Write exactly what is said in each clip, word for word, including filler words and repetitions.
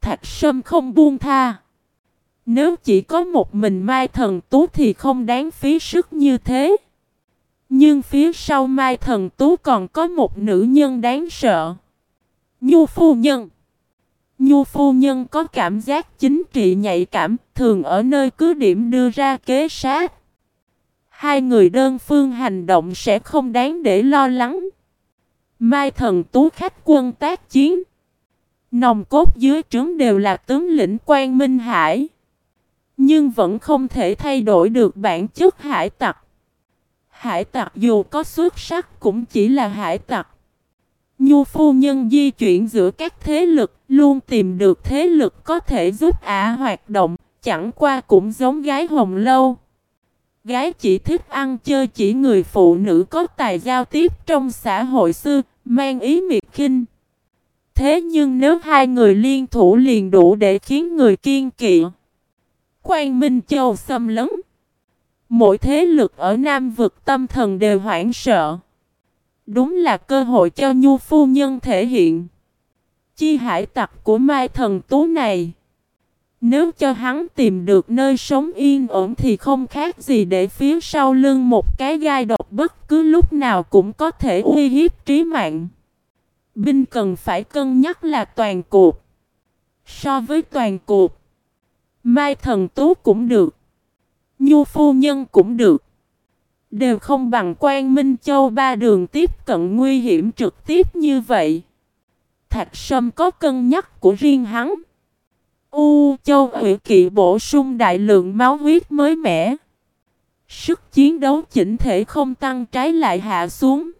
Thạch Sâm không buông tha. Nếu chỉ có một mình Mai Thần Tú thì không đáng phí sức như thế. Nhưng phía sau Mai Thần Tú còn có một nữ nhân đáng sợ. Nhu phu nhân. Nhu phu nhân có cảm giác chính trị nhạy cảm, thường ở nơi cứ điểm đưa ra kế sát. Hai người đơn phương hành động sẽ không đáng để lo lắng. Mai Thần Tú khách quân tác chiến. Nòng cốt dưới trướng đều là tướng lĩnh Quan Minh Hải. Nhưng vẫn không thể thay đổi được bản chất hải tặc. Hải tặc dù có xuất sắc cũng chỉ là hải tặc. Nhu phu nhân di chuyển giữa các thế lực, luôn tìm được thế lực có thể giúp ả hoạt động, chẳng qua cũng giống gái hồng lâu. Gái chỉ thích ăn chơi, chỉ người phụ nữ có tài giao tiếp trong xã hội xưa, mang ý miệt khinh. Thế nhưng nếu hai người liên thủ liền đủ để khiến người kiêng kỵ. Quang Minh Châu xâm lấn. Mỗi thế lực ở Nam vực tâm thần đều hoảng sợ. Đúng là cơ hội cho Nhu phu nhân thể hiện. Chi hải tặc của Mai Thần Tú này. Nếu cho hắn tìm được nơi sống yên ổn thì không khác gì để phía sau lưng một cái gai độc bất cứ lúc nào cũng có thể uy hiếp trí mạng. Binh cần phải cân nhắc là toàn cuộc. So với toàn cuộc, Mai Thần Tú cũng được, Nhu phu nhân cũng được. Đều không bằng Quang Minh Châu ba đường tiếp cận nguy hiểm trực tiếp như vậy. Thạch Sâm có cân nhắc của riêng hắn. U Châu Hủy Kỵ bổ sung đại lượng máu huyết mới mẻ. Sức chiến đấu chỉnh thể không tăng trái lại hạ xuống.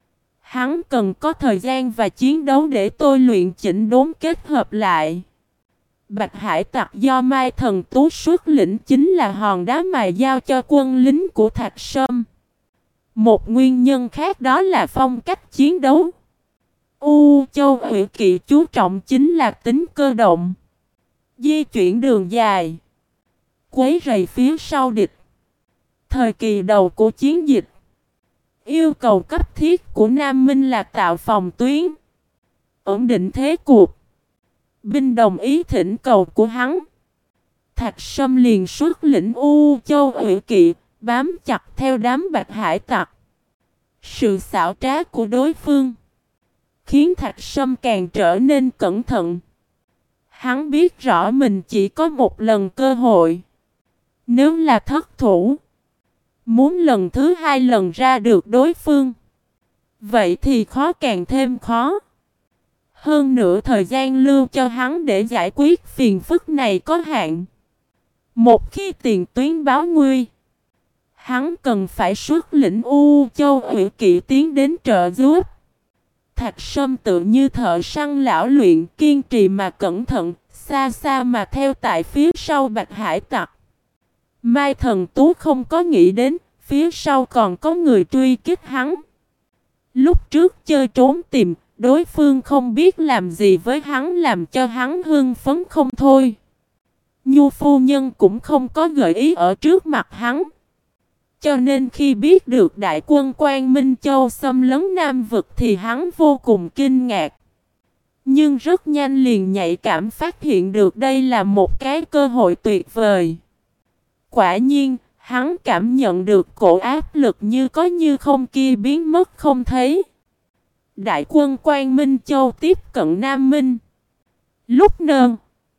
Hắn cần có thời gian và chiến đấu để tôi luyện chỉnh đốn kết hợp lại. Bạch hải tặc do Mai Thần Tú xuất lĩnh chính là hòn đá mài giao cho quân lính của Thạch Sâm. Một nguyên nhân khác đó là phong cách chiến đấu. U Châu Hủy Kỵ chú trọng chính là tính cơ động. Di chuyển đường dài. Quấy rầy phía sau địch. Thời kỳ đầu của chiến dịch, yêu cầu cấp thiết của Nam Minh là tạo phòng tuyến, ổn định thế cuộc. Binh đồng ý thỉnh cầu của hắn. Thạch Sâm liền xuất lĩnh U Châu Hủy Kỵ, bám chặt theo đám bạch hải tặc. Sự xảo trá của đối phương khiến Thạch Sâm càng trở nên cẩn thận. Hắn biết rõ mình chỉ có một lần cơ hội. Nếu là thất thủ, muốn lần thứ hai lần ra được đối phương, vậy thì khó càng thêm khó. Hơn nữa thời gian lưu cho hắn để giải quyết phiền phức này có hạn. Một khi tiền tuyến báo nguy, hắn cần phải xuất lĩnh U Châu Hủy Kỵ tiến đến trợ giúp. Thạch Sâm tự như thợ săn lão luyện, kiên trì mà cẩn thận, xa xa mà theo tại phía sau bạch hải tặc. Mai Thần Tú không có nghĩ đến phía sau còn có người truy kích hắn. Lúc trước chơi trốn tìm, đối phương không biết làm gì với hắn làm cho hắn hưng phấn không thôi. Nhu phu nhân cũng không có gợi ý ở trước mặt hắn. Cho nên khi biết được đại quân Quang Minh Châu xâm lấn Nam vực thì hắn vô cùng kinh ngạc. Nhưng rất nhanh liền nhạy cảm phát hiện được đây là một cái cơ hội tuyệt vời. Quả nhiên, hắn cảm nhận được cổ áp lực như có như không kia biến mất không thấy. Đại quân Quang Minh Châu tiếp cận Nam Minh. Lúc nơn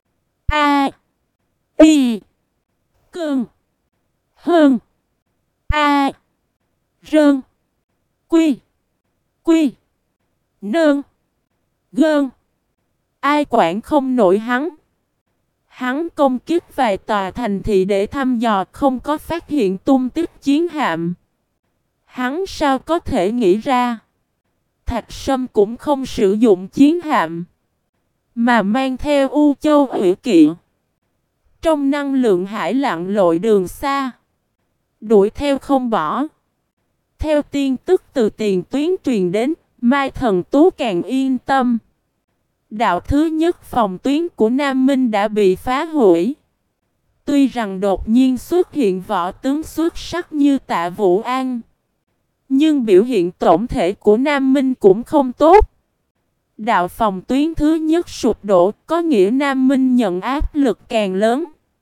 A Y Cơn Hơn A Rơn Quy Quy Nơn Gơn. Ai quản không nổi hắn. Hắn công kích vài tòa thành thị để thăm dò, không có phát hiện tung tích chiến hạm. Hắn sao có thể nghĩ ra Thạch Sâm cũng không sử dụng chiến hạm, mà mang theo U Châu Hủy Kỵ. Trong năng lượng hải lặn lội đường xa, đuổi theo không bỏ. Theo tin tức từ tiền tuyến truyền đến, Mai Thần Tú càng yên tâm. Đạo thứ nhất phòng tuyến của Nam Minh đã bị phá hủy. Tuy rằng đột nhiên xuất hiện võ tướng xuất sắc như Tạ Vũ An, nhưng biểu hiện tổng thể của Nam Minh cũng không tốt. Đạo phòng tuyến thứ nhất sụp đổ, có nghĩa Nam Minh nhận áp lực càng lớn.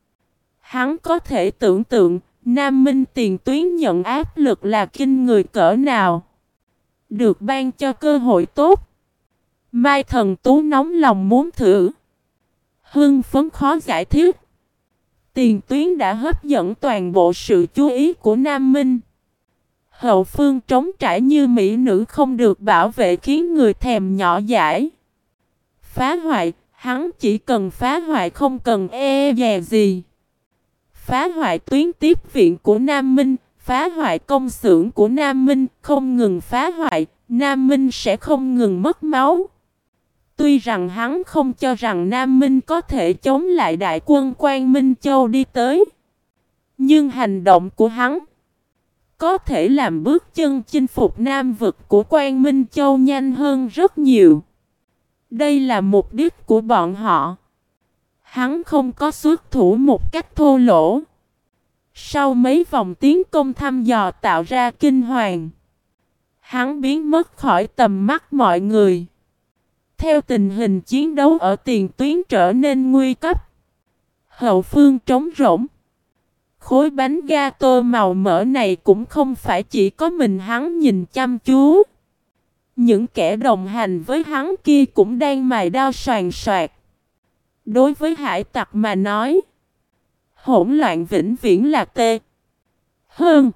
Hắn có thể tưởng tượng, Nam Minh tiền tuyến nhận áp lực là kinh người cỡ nào. Được ban cho cơ hội tốt, Mai Thần Tú nóng lòng muốn thử. Hưng phấn khó giải thích. Tiền tuyến đã hấp dẫn toàn bộ sự chú ý của Nam Minh. Hậu phương trống trải như mỹ nữ không được bảo vệ khiến người thèm nhỏ dãi. Phá hoại, hắn chỉ cần phá hoại không cần e dè gì. Phá hoại tuyến tiếp viện của Nam Minh, phá hoại công xưởng của Nam Minh, không ngừng phá hoại, Nam Minh sẽ không ngừng mất máu. Tuy rằng hắn không cho rằng Nam Minh có thể chống lại đại quân Quang Minh Châu đi tới, nhưng hành động của hắn có thể làm bước chân chinh phục Nam vực của Quang Minh Châu nhanh hơn rất nhiều. Đây là mục đích của bọn họ. Hắn không có xuất thủ một cách thô lỗ. Sau mấy vòng tiến công thăm dò tạo ra kinh hoàng, hắn biến mất khỏi tầm mắt mọi người. Theo tình hình chiến đấu ở tiền tuyến trở nên nguy cấp, hậu phương trống rỗng. Khối bánh gato màu mỡ này cũng không phải chỉ có mình hắn nhìn chăm chú. Những kẻ đồng hành với hắn kia cũng đang mài đao soàn soạt. Đối với hải tặc mà nói, hỗn loạn vĩnh viễn là tê. Hơn.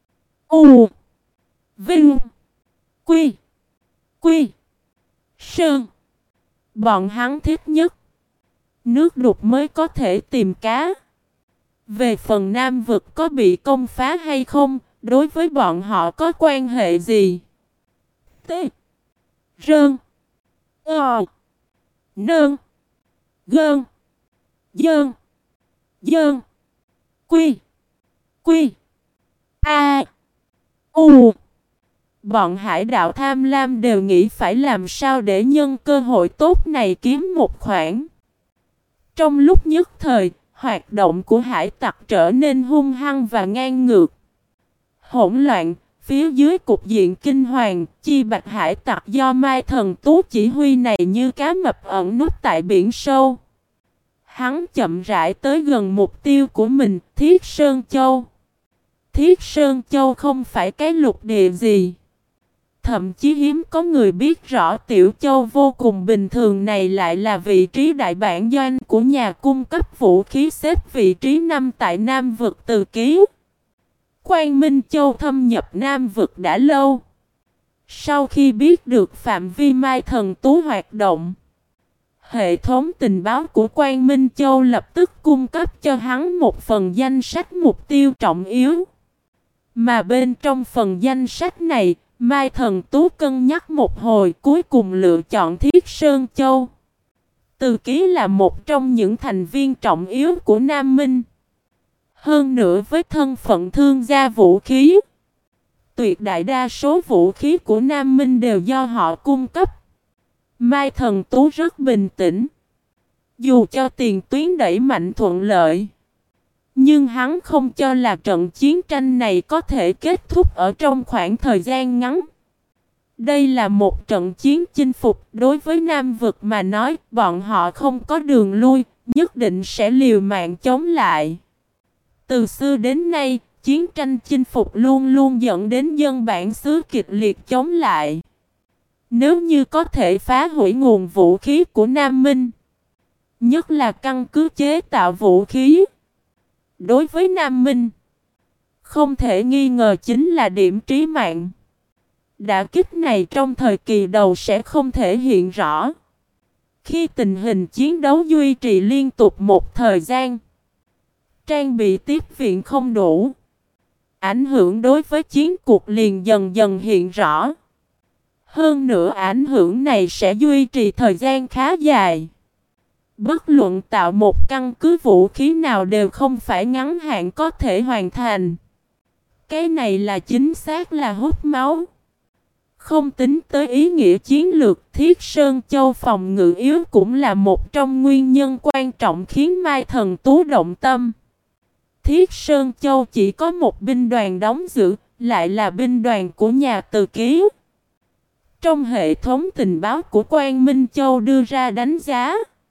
U. Vinh. Quy. Quy. Sơn. Bọn hắn thích nhất nước đục mới có thể tìm cá. Về phần Nam vực có bị công phá hay không, đối với bọn họ có quan hệ gì? T. Rơn. Ờ. Nơn. Gơn. Dơn. Dơn. Quy. Quy. A. U. Bọn hải đạo tham lam đều nghĩ phải làm sao để nhân cơ hội tốt này kiếm một khoản. Trong lúc nhất thời, hoạt động của hải tặc trở nên hung hăng và ngang ngược. Hỗn loạn, phía dưới cục diện kinh hoàng, chi bạch hải tặc do Mai Thần Tú chỉ huy này như cá mập ẩn núp tại biển sâu. Hắn chậm rãi tới gần mục tiêu của mình, Thiết Sơn Châu. Thiết Sơn Châu không phải cái lục địa gì. Thậm chí hiếm có người biết rõ Tiểu Châu vô cùng bình thường này lại là vị trí đại bản doanh của nhà cung cấp vũ khí xếp vị trí năm tại Nam vực Từ Ký. Quang Minh Châu thâm nhập Nam vực đã lâu. Sau khi biết được phạm vi Mai Thần Tú hoạt động, hệ thống tình báo của Quang Minh Châu lập tức cung cấp cho hắn một phần danh sách mục tiêu trọng yếu. Mà bên trong phần danh sách này, Mai Thần Tú cân nhắc một hồi cuối cùng lựa chọn Thiết Sơn Châu. Từ Ký là một trong những thành viên trọng yếu của Nam Minh. Hơn nữa với thân phận thương gia vũ khí, tuyệt đại đa số vũ khí của Nam Minh đều do họ cung cấp. Mai Thần Tú rất bình tĩnh. Dù cho tiền tuyến đẩy mạnh thuận lợi, nhưng hắn không cho là trận chiến tranh này có thể kết thúc ở trong khoảng thời gian ngắn. Đây là một trận chiến chinh phục, đối với Nam vực mà nói, bọn họ không có đường lui, nhất định sẽ liều mạng chống lại. Từ xưa đến nay, chiến tranh chinh phục luôn luôn dẫn đến dân bản xứ kịch liệt chống lại. Nếu như có thể phá hủy nguồn vũ khí của Nam Minh, nhất là căn cứ chế tạo vũ khí, đối với Nam Minh, không thể nghi ngờ chính là điểm trí mạng. Đả kích này trong thời kỳ đầu sẽ không thể hiện rõ. Khi tình hình chiến đấu duy trì liên tục một thời gian, trang bị tiếp viện không đủ, ảnh hưởng đối với chiến cuộc liền dần dần hiện rõ. Hơn nữa ảnh hưởng này sẽ duy trì thời gian khá dài. Bất luận tạo một căn cứ vũ khí nào đều không phải ngắn hạn có thể hoàn thành. Cái này là chính xác là hút máu. Không tính tới ý nghĩa chiến lược, Thiết Sơn Châu phòng ngự yếu cũng là một trong nguyên nhân quan trọng khiến Mai Thần Tú động tâm. Thiết Sơn Châu chỉ có một binh đoàn đóng giữ, lại là binh đoàn của nhà Từ Ký. Trong hệ thống tình báo của Quang Minh Châu đưa ra đánh giá,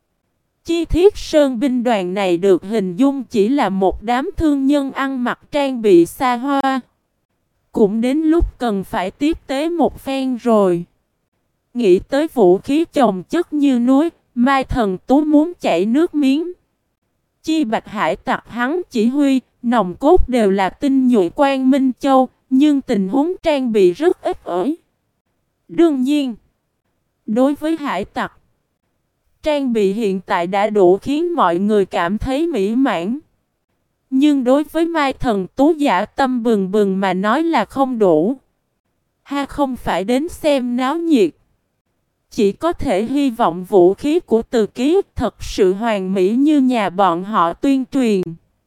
Chi Thiết Sơn binh đoàn này được hình dung chỉ là một đám thương nhân ăn mặc trang bị xa hoa. Cũng đến lúc cần phải tiếp tế một phen rồi. Nghĩ tới vũ khí chồng chất như núi, Mai Thần Tú muốn chảy nước miếng. Chi Bạch hải tặc hắn chỉ huy, nòng cốt đều là tinh nhuệ Quang Minh Châu, nhưng tình huống trang bị rất ít ỏi. Đương nhiên, đối với hải tặc, trang bị hiện tại đã đủ khiến mọi người cảm thấy mỹ mãn. Nhưng đối với Mai Thần Tú giả tâm bừng bừng mà nói là không đủ. Ha, không phải đến xem náo nhiệt, chỉ có thể hy vọng vũ khí của Từ Ký thật sự hoàn mỹ như nhà bọn họ tuyên truyền.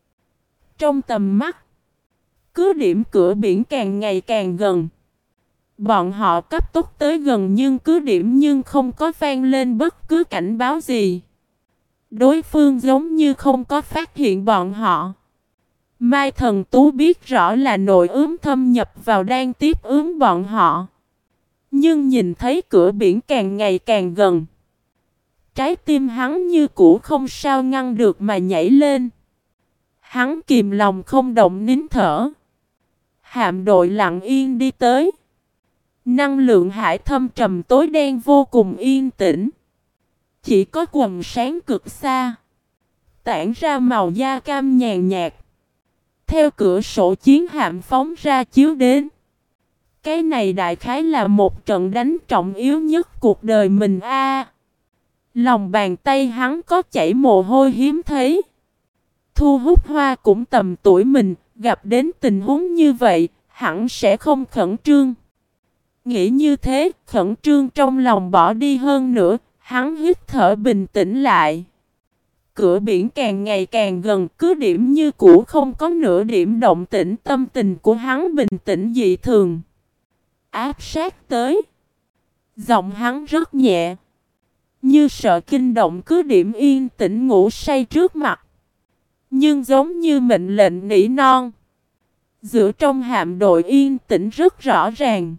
Trong tầm mắt, cứ điểm cửa biển càng ngày càng gần. Bọn họ cấp tốc tới gần nhưng cứ điểm nhưng không có vang lên bất cứ cảnh báo gì. Đối phương giống như không có phát hiện bọn họ. Mai Thần Tú biết rõ là nội ướm thâm nhập vào đang tiếp ứng bọn họ. Nhưng nhìn thấy cửa biển càng ngày càng gần, trái tim hắn như cũ không sao ngăn được mà nhảy lên. Hắn kìm lòng không động nín thở. Hạm đội lặng yên đi tới. Năng lượng hải thâm trầm tối đen vô cùng yên tĩnh. Chỉ có quầng sáng cực xa, tản ra màu da cam nhàn nhạt. Theo cửa sổ chiến hạm phóng ra chiếu đến. Cái này đại khái là một trận đánh trọng yếu nhất cuộc đời mình a. Lòng bàn tay hắn có chảy mồ hôi hiếm thấy. Thu Hút Hoa cũng tầm tuổi mình, gặp đến tình huống như vậy, hẳn sẽ không khẩn trương. Nghĩ như thế, khẩn trương trong lòng bỏ đi hơn nữa, hắn hít thở bình tĩnh lại. Cửa biển càng ngày càng gần, cứ điểm như cũ không có nửa điểm động tĩnh, tâm tình của hắn bình tĩnh dị thường. Áp sát tới. Giọng hắn rất nhẹ, như sợ kinh động cứ điểm yên tĩnh ngủ say trước mặt. Nhưng giống như mệnh lệnh nỉ non. Giữa trong hạm đội yên tĩnh rất rõ ràng.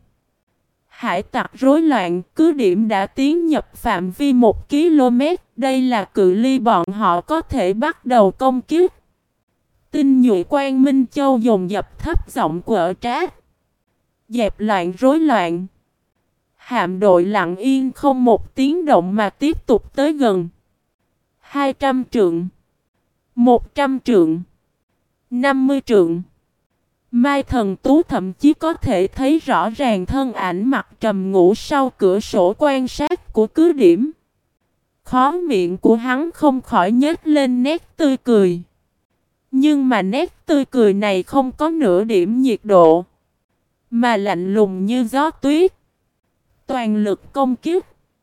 Hải tặc rối loạn, cứ điểm đã tiến nhập phạm vi một ki lô mét, đây là cự ly bọn họ có thể bắt đầu công kích. Tinh nhuệ Quang Minh Châu dồn dập thấp giọng quở trách. Dẹp loạn rối loạn. Hạm đội lặng yên không một tiếng động mà tiếp tục tới gần. hai trăm trượng. một trăm trượng. năm mươi trượng. Mai Thần Tú thậm chí có thể thấy rõ ràng thân ảnh mặt trầm ngủ sau cửa sổ quan sát của cứ điểm. Khóe miệng của hắn không khỏi nhếch lên nét tươi cười. Nhưng mà nét tươi cười này không có nửa điểm nhiệt độ, mà lạnh lùng như gió tuyết. Toàn lực công kích.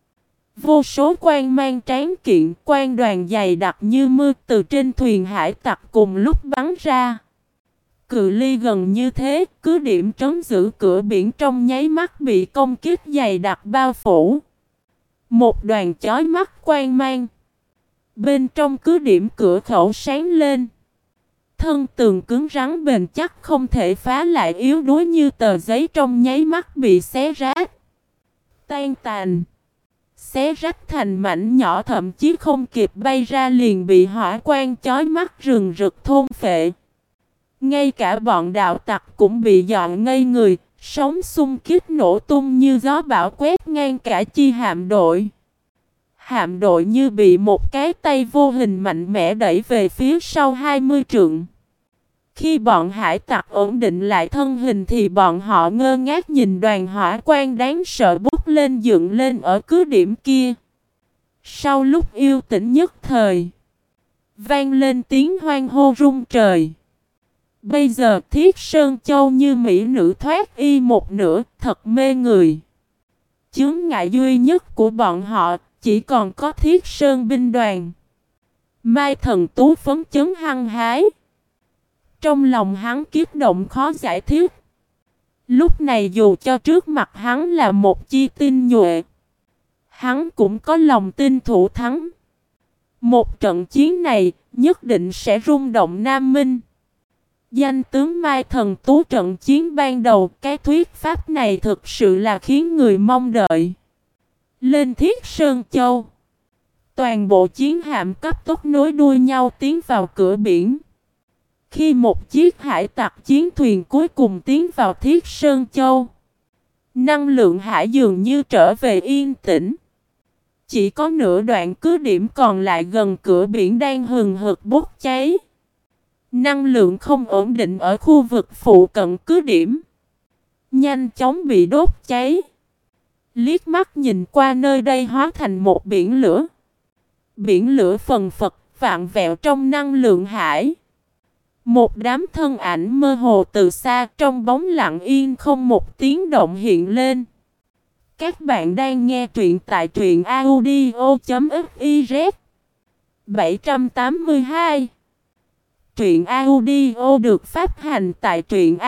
Vô số quan mang tráng kiện, quan đoàn dày đặc như mưa từ trên thuyền hải tặc cùng lúc bắn ra. Cự ly gần như thế, cứ điểm trấn giữ cửa biển trong nháy mắt bị công kích dày đặc bao phủ. Một đoàn chói mắt quang mang. Bên trong cứ điểm cửa khẩu sáng lên. Thân tường cứng rắn bền chắc không thể phá lại, yếu đuối như tờ giấy trong nháy mắt bị xé rách. Tan tàn. Xé rách thành mảnh nhỏ, thậm chí không kịp bay ra liền bị hỏa quang chói mắt rừng rực thôn phệ. Ngay cả bọn đạo tặc cũng bị dọn ngây người, sóng xung kích nổ tung như gió bão quét ngang cả chi hạm đội. Hạm đội như bị một cái tay vô hình mạnh mẽ đẩy về phía sau hai mươi trượng. Khi bọn hải tặc ổn định lại thân hình thì bọn họ ngơ ngác nhìn đoàn hỏa quang đáng sợ bút lên dựng lên ở cứ điểm kia. Sau lúc yêu tĩnh nhất thời, vang lên tiếng hoan hô rung trời. Bây giờ Thiết Sơn Châu như mỹ nữ thoát y một nửa, thật mê người. Chướng ngại duy nhất của bọn họ chỉ còn có Thiết Sơn binh đoàn. Mai Thần Tú phấn chấn hăng hái. Trong lòng hắn kiếp động khó giải thích. Lúc này dù cho trước mặt hắn là một chi tinh nhuệ, hắn cũng có lòng tin thủ thắng. Một trận chiến này nhất định sẽ rung động Nam Minh. Danh tướng Mai Thần Tú trận chiến ban đầu, cái thuyết pháp này thực sự là khiến người mong đợi. Lên Thiết Sơn Châu, toàn bộ chiến hạm cấp tốc nối đuôi nhau tiến vào cửa biển. Khi một chiếc hải tặc chiến thuyền cuối cùng tiến vào Thiết Sơn Châu, năng lượng hải dường như trở về yên tĩnh. Chỉ có nửa đoạn cứ điểm còn lại gần cửa biển đang hừng hực bốc cháy. Năng lượng không ổn định ở khu vực phụ cận cứ điểm, nhanh chóng bị đốt cháy. Liếc mắt nhìn qua nơi đây hóa thành một biển lửa. Biển lửa phần phật vạn vẹo trong năng lượng hải. Một đám thân ảnh mơ hồ từ xa trong bóng lặng yên không một tiếng động hiện lên. Các bạn đang nghe truyện tại truyện audio.fiz bảy trăm tám mươi hai. Truyện audio được phát hành tại truyện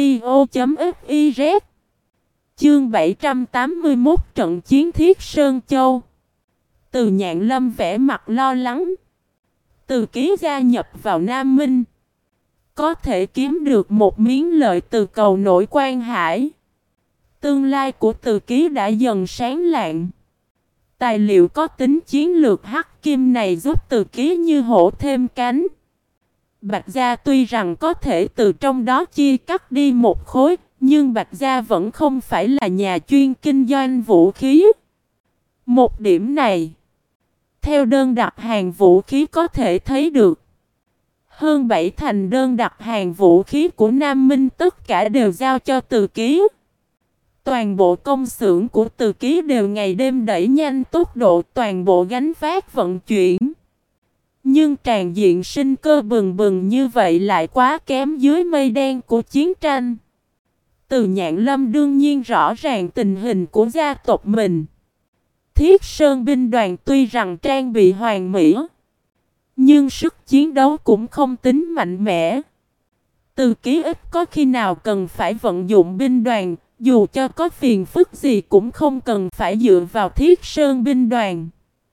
audio.fiz. Chương bảy trăm tám mươi mốt trận chiến Thiết Sơn Châu. Từ Nhạn Lâm vẻ mặt lo lắng. Từ Ký gia nhập vào Nam Minh, có thể kiếm được một miếng lợi từ cầu nổi Quan Hải. Tương lai của Từ Ký đã dần sáng lạng. Tài liệu có tính chiến lược hắc kim này giúp Từ Ký như hổ thêm cánh. Bạch Gia tuy rằng có thể từ trong đó chia cắt đi một khối, nhưng Bạch Gia vẫn không phải là nhà chuyên kinh doanh vũ khí. Một điểm này, theo đơn đặt hàng vũ khí có thể thấy được. Hơn bảy thành đơn đặt hàng vũ khí của Nam Minh tất cả đều giao cho Từ Ký. Toàn bộ công xưởng của Từ Ký đều ngày đêm đẩy nhanh tốc độ, toàn bộ gánh vác vận chuyển. Nhưng tràn diện sinh cơ bừng bừng như vậy lại quá kém dưới mây đen của chiến tranh. Từ Nhạn Lâm đương nhiên rõ ràng tình hình của gia tộc mình. Thiết Sơn binh đoàn tuy rằng trang bị hoàn mỹ, nhưng sức chiến đấu cũng không tính mạnh mẽ. Từ Ký ít có khi nào cần phải vận dụng binh đoàn, dù cho có phiền phức gì cũng không cần phải dựa vào Thiết Sơn binh đoàn.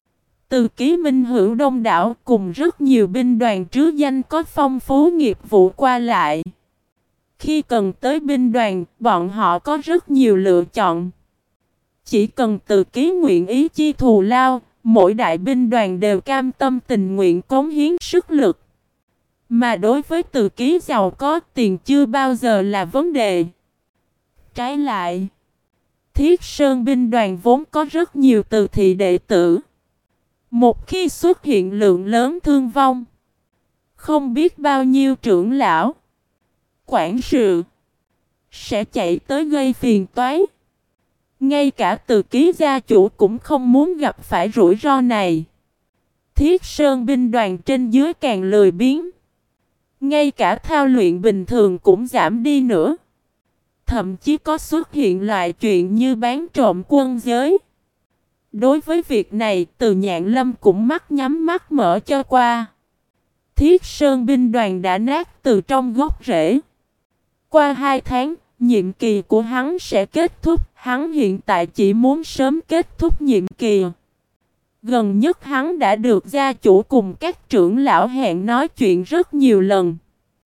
Từ Ký minh hữu đông đảo cùng rất nhiều binh đoàn trứ danh có phong phú nghiệp vụ qua lại. Khi cần tới binh đoàn, bọn họ có rất nhiều lựa chọn. Chỉ cần Từ Ký nguyện ý chi thù lao, mỗi đại binh đoàn đều cam tâm tình nguyện cống hiến sức lực. Mà đối với Từ Ký giàu có, tiền chưa bao giờ là vấn đề. Trái lại, Thiết Sơn binh đoàn vốn có rất nhiều từ thị đệ tử. Một khi xuất hiện lượng lớn thương vong, không biết bao nhiêu trưởng lão, quản sự sẽ chạy tới gây phiền toái. Ngay cả Từ Ký gia chủ cũng không muốn gặp phải rủi ro này. Thiết Sơn binh đoàn trên dưới càng lười biếng. Ngay cả thao luyện bình thường cũng giảm đi nữa. Thậm chí có xuất hiện loại chuyện như bán trộm quân giới. Đối với việc này, Từ Nhạn Lâm cũng mắt nhắm mắt mở cho qua. Thiết Sơn binh đoàn đã nát từ trong gốc rễ. Qua hai tháng, nhiệm kỳ của hắn sẽ kết thúc. Hắn hiện tại chỉ muốn sớm kết thúc nhiệm kỳ. Gần nhất hắn đã được gia chủ cùng các trưởng lão hẹn nói chuyện rất nhiều lần.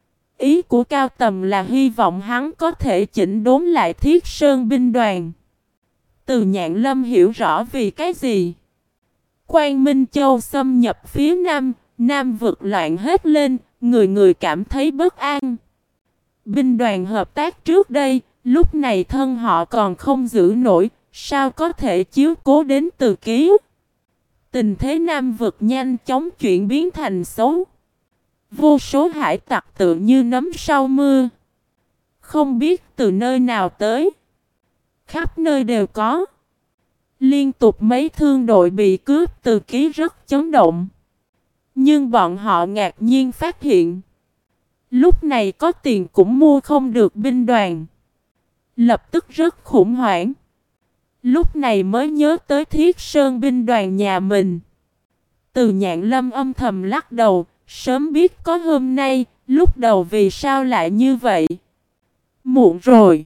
Ý của Cao Tầm là hy vọng hắn có thể chỉnh đốn lại Thiết Sơn binh đoàn. Từ Nhạn Lâm hiểu rõ vì cái gì. Quang Minh Châu xâm nhập phía Nam, Nam vực loạn hết lên, người người cảm thấy bất an. Binh đoàn hợp tác trước đây, lúc này thân họ còn không giữ nổi, sao có thể chiếu cố đến Từ Ký. Tình thế Nam vực nhanh chóng chuyển biến thành xấu. Vô số hải tặc tự như nấm sau mưa. Không biết từ nơi nào tới. Khắp nơi đều có. Liên tục mấy thương đội bị cướp, Từ Ký rất chấn động. Nhưng bọn họ ngạc nhiên phát hiện. Lúc này có tiền cũng mua không được binh đoàn. Lập tức rất khủng hoảng. Lúc này mới nhớ tới Thiết Sơn binh đoàn nhà mình. Từ Nhạn Lâm âm thầm lắc đầu. Sớm biết có hôm nay, lúc đầu vì sao lại như vậy? Muộn rồi.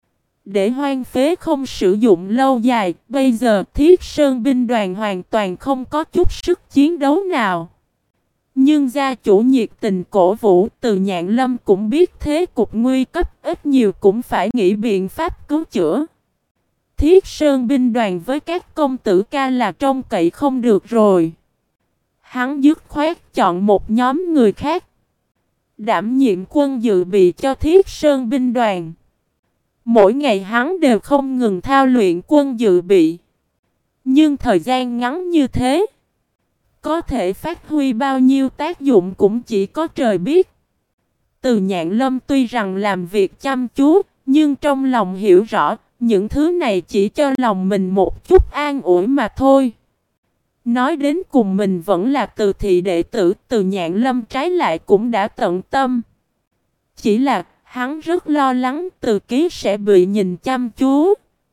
Để hoang phế không sử dụng lâu dài, bây giờ Thiết Sơn binh đoàn hoàn toàn không có chút sức chiến đấu nào. Nhưng gia chủ nhiệt tình cổ vũ, Từ Nhạn Lâm cũng biết thế cục nguy cấp, ít nhiều cũng phải nghĩ biện pháp cứu chữa. Thiết Sơn binh đoàn với các công tử ca là trông cậy không được rồi. Hắn dứt khoát chọn một nhóm người khác đảm nhiệm quân dự bị cho Thiết Sơn binh đoàn. Mỗi ngày hắn đều không ngừng thao luyện quân dự bị. Nhưng thời gian ngắn như thế, có thể phát huy bao nhiêu tác dụng cũng chỉ có trời biết. Từ Nhạn Lâm tuy rằng làm việc chăm chú, nhưng trong lòng hiểu rõ, những thứ này chỉ cho lòng mình một chút an ủi mà thôi. Nói đến cùng mình vẫn là Từ thị đệ tử, Từ Nhạn Lâm trái lại cũng đã tận tâm. Chỉ là hắn rất lo lắng Từ Ký sẽ bị nhìn chăm chú.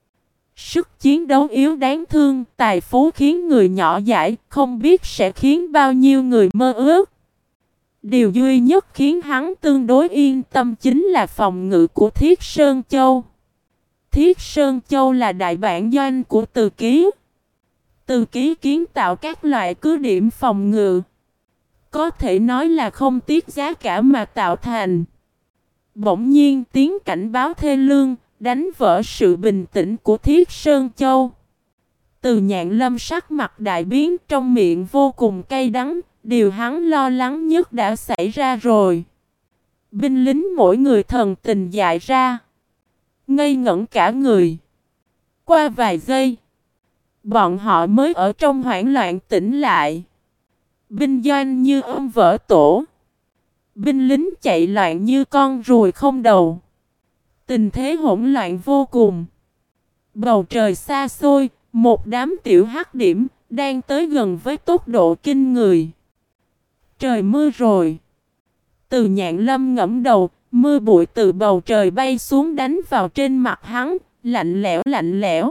Sức chiến đấu yếu đáng thương, tài phú khiến người nhỏ dãi, không biết sẽ khiến bao nhiêu người mơ ước. Điều duy nhất khiến hắn tương đối yên tâm chính là phòng ngự của Thiết Sơn Châu. Thiết Sơn Châu là đại bản doanh của Từ Ký. Từ Ký kiến tạo các loại cứ điểm phòng ngự, có thể nói là không tiếc giá cả mà tạo thành. Bỗng nhiên tiếng cảnh báo thê lương đánh vỡ sự bình tĩnh của Thiết Sơn Châu. Từ Nhạn Lâm sắc mặt đại biến, trong miệng vô cùng cay đắng, điều hắn lo lắng nhất đã xảy ra rồi. Binh lính mỗi người thần tình dại ra, ngây ngẩn cả người. Qua vài giây, bọn họ mới ở trong hoảng loạn tỉnh lại. Binh doanh như ong vỡ tổ, binh lính chạy loạn như con ruồi không đầu. Tình thế hỗn loạn vô cùng. Bầu trời xa xôi, một đám tiểu hắc điểm đang tới gần với tốc độ kinh người. Trời mưa rồi. Từ Nhạn Lâm ngẫm đầu, mưa bụi từ bầu trời bay xuống đánh vào trên mặt hắn, lạnh lẽo lạnh lẽo.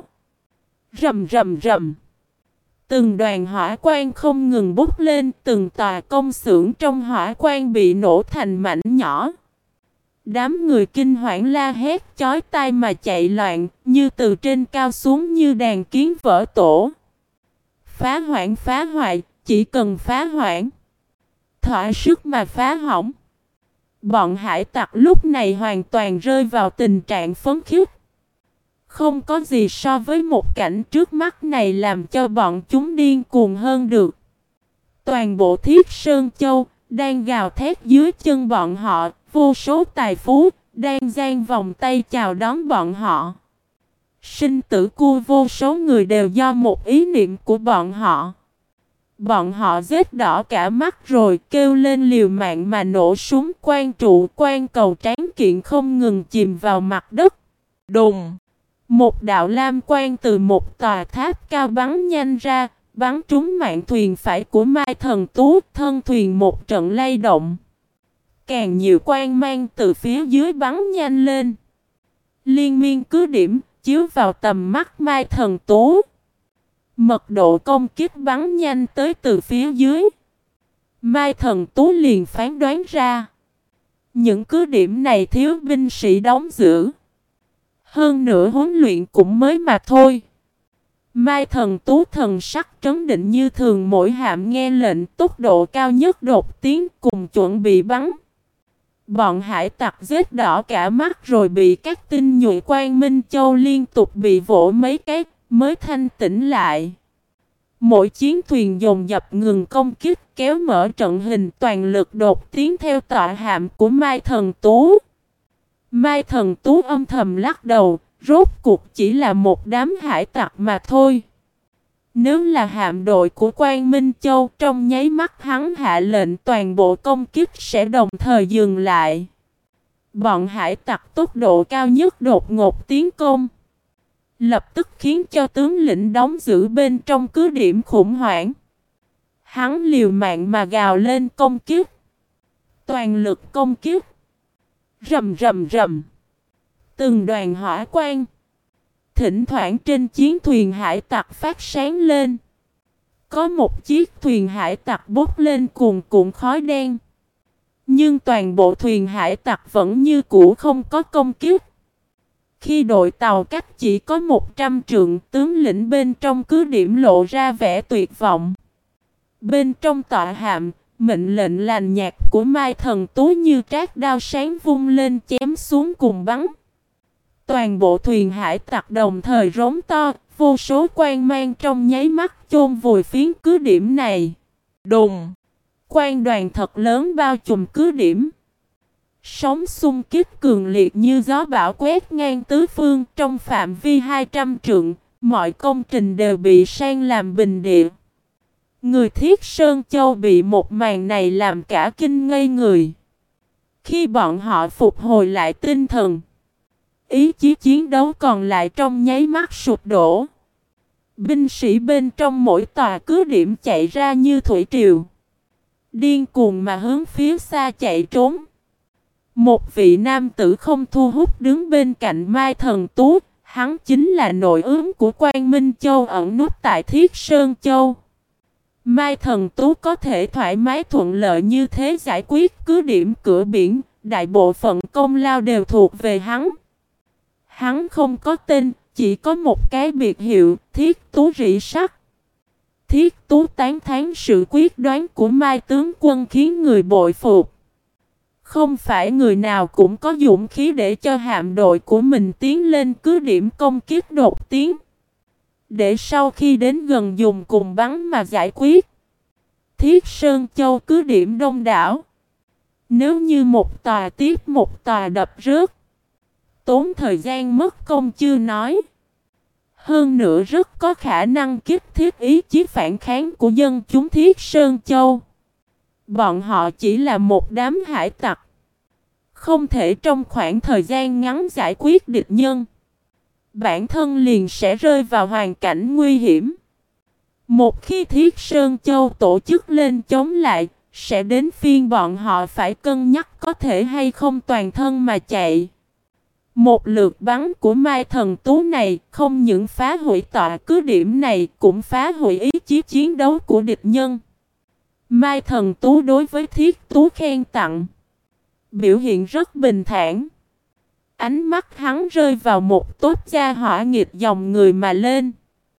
Rầm rầm rầm. Từng đoàn hỏa quang không ngừng bốc lên, từng tòa công xưởng trong hỏa quang bị nổ thành mảnh nhỏ. Đám người kinh hoảng la hét chói tai mà chạy loạn, như từ trên cao xuống như đàn kiến vỡ tổ. Phá hoại phá hoại, chỉ cần phá hoại, thỏa sức mà phá hỏng. Bọn hải tặc lúc này hoàn toàn rơi vào tình trạng phấn khích. Không có gì so với một cảnh trước mắt này làm cho bọn chúng điên cuồng hơn được. Toàn bộ Thiết Sơn Châu đang gào thét dưới chân bọn họ, vô số tài phú đang dang vòng tay chào đón bọn họ. Sinh tử của vô số người đều do một ý niệm của bọn họ. Bọn họ rết đỏ cả mắt rồi kêu lên liều mạng mà nổ súng, quan trụ quan cầu tráng kiện không ngừng chìm vào mặt đất. Đùng! Một đạo lam quang từ một tòa tháp cao bắn nhanh ra, bắn trúng mạn thuyền phải của Mai Thần Tú, thân thuyền một trận lay động. Càng nhiều quang mang từ phía dưới bắn nhanh lên. Liên miên cứ điểm, chiếu vào tầm mắt Mai Thần Tú. Mật độ công kích bắn nhanh tới từ phía dưới. Mai Thần Tú liền phán đoán ra, những cứ điểm này thiếu binh sĩ đóng giữ. Hơn nữa huấn luyện cũng mới mà thôi. Mai Thần Tú thần sắc trấn định như thường, mỗi hạm nghe lệnh tốc độ cao nhất đột tiến cùng chuẩn bị bắn. Bọn hải tặc rết đỏ cả mắt rồi bị các tinh nhuệ Quang Minh Châu liên tục bị vỗ mấy cái mới thanh tỉnh lại. Mỗi chiến thuyền dồn dập ngừng công kích, kéo mở trận hình, toàn lực đột tiến theo tọa hạm của Mai Thần Tú. Mai Thần Tú âm thầm lắc đầu, rốt cuộc chỉ là một đám hải tặc mà thôi. Nếu là hạm đội của Quang Minh Châu, trong nháy mắt hắn hạ lệnh toàn bộ công kích sẽ đồng thời dừng lại. Bọn hải tặc tốc độ cao nhất đột ngột tiến công, lập tức khiến cho tướng lĩnh đóng giữ bên trong cứ điểm khủng hoảng. Hắn liều mạng mà gào lên công kích, toàn lực công kích. Rầm rầm rầm. Từng đoàn hỏa quang thỉnh thoảng trên chiến thuyền hải tặc phát sáng lên. Có một chiếc thuyền hải tặc bốc lên cuồn cuộn khói đen. Nhưng toàn bộ thuyền hải tặc vẫn như cũ không có công kích. Khi đội tàu cách chỉ có một trăm trượng, tướng lĩnh bên trong cứ điểm lộ ra vẻ tuyệt vọng. Bên trong tọa hạm, mệnh lệnh lành nhạt của Mai Thần Tú như trát đao sáng vung lên chém xuống cùng bắn. Toàn bộ thuyền hải tặc đồng thời rống to, vô số quang mang trong nháy mắt chôn vùi phiến cứ điểm này. Đùng! Quang đoàn thật lớn bao trùm cứ điểm. Sóng xung kích cường liệt như gió bão quét ngang tứ phương trong phạm vi hai trăm trượng, mọi công trình đều bị san làm bình địa. Người Thiết Sơn Châu bị một màn này làm cả kinh ngây người. Khi bọn họ phục hồi lại tinh thần, ý chí chiến đấu còn lại trong nháy mắt sụp đổ. Binh sĩ bên trong mỗi tòa cứ điểm chạy ra như thủy triều, điên cuồng mà hướng phía xa chạy trốn. Một vị nam tử không thu hút đứng bên cạnh Mai Thần Tú, hắn chính là nội ứng của Quang Minh Châu ẩn nút tại Thiết Sơn Châu. Mai Thần Tú có thể thoải mái thuận lợi như thế giải quyết cứ điểm cửa biển, đại bộ phận công lao đều thuộc về hắn. Hắn không có tên, chỉ có một cái biệt hiệu, Thiết Tú Rỉ Sắt. Thiết Tú tán thán sự quyết đoán của Mai tướng quân khiến người bội phục. Không phải người nào cũng có dũng khí để cho hạm đội của mình tiến lên cứ điểm công kích đột tiến, để sau khi đến gần dùng cùng bắn mà giải quyết. Thiết Sơn Châu cứ điểm đông đảo. Nếu như một tòa tiếp một tòa đập rớt, tốn thời gian mất công chưa nói, hơn nữa rất có khả năng kích thiết ý chí phản kháng của dân chúng Thiết Sơn Châu. Bọn họ chỉ là một đám hải tặc, không thể trong khoảng thời gian ngắn giải quyết địch nhân, bản thân liền sẽ rơi vào hoàn cảnh nguy hiểm. Một khi Thiết Sơn Châu tổ chức lên chống lại, sẽ đến phiên bọn họ phải cân nhắc có thể hay không toàn thân mà chạy. Một lượt bắn của Mai Thần Tú này không những phá hủy tọa cứ điểm này, cũng phá hủy ý chí chiến đấu của địch nhân. Mai Thần Tú đối với Thiết Tú khen tặng, biểu hiện rất bình thản. Ánh mắt hắn rơi vào một tốt gia hỏa nghịch dòng người mà lên.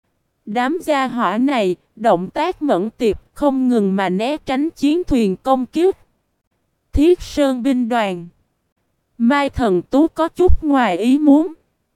Đám gia hỏa này, động tác mẫn tiệp, không ngừng mà né tránh chiến thuyền công kích. Thiết Sơn binh đoàn. Mai Thần Tú có chút ngoài ý muốn.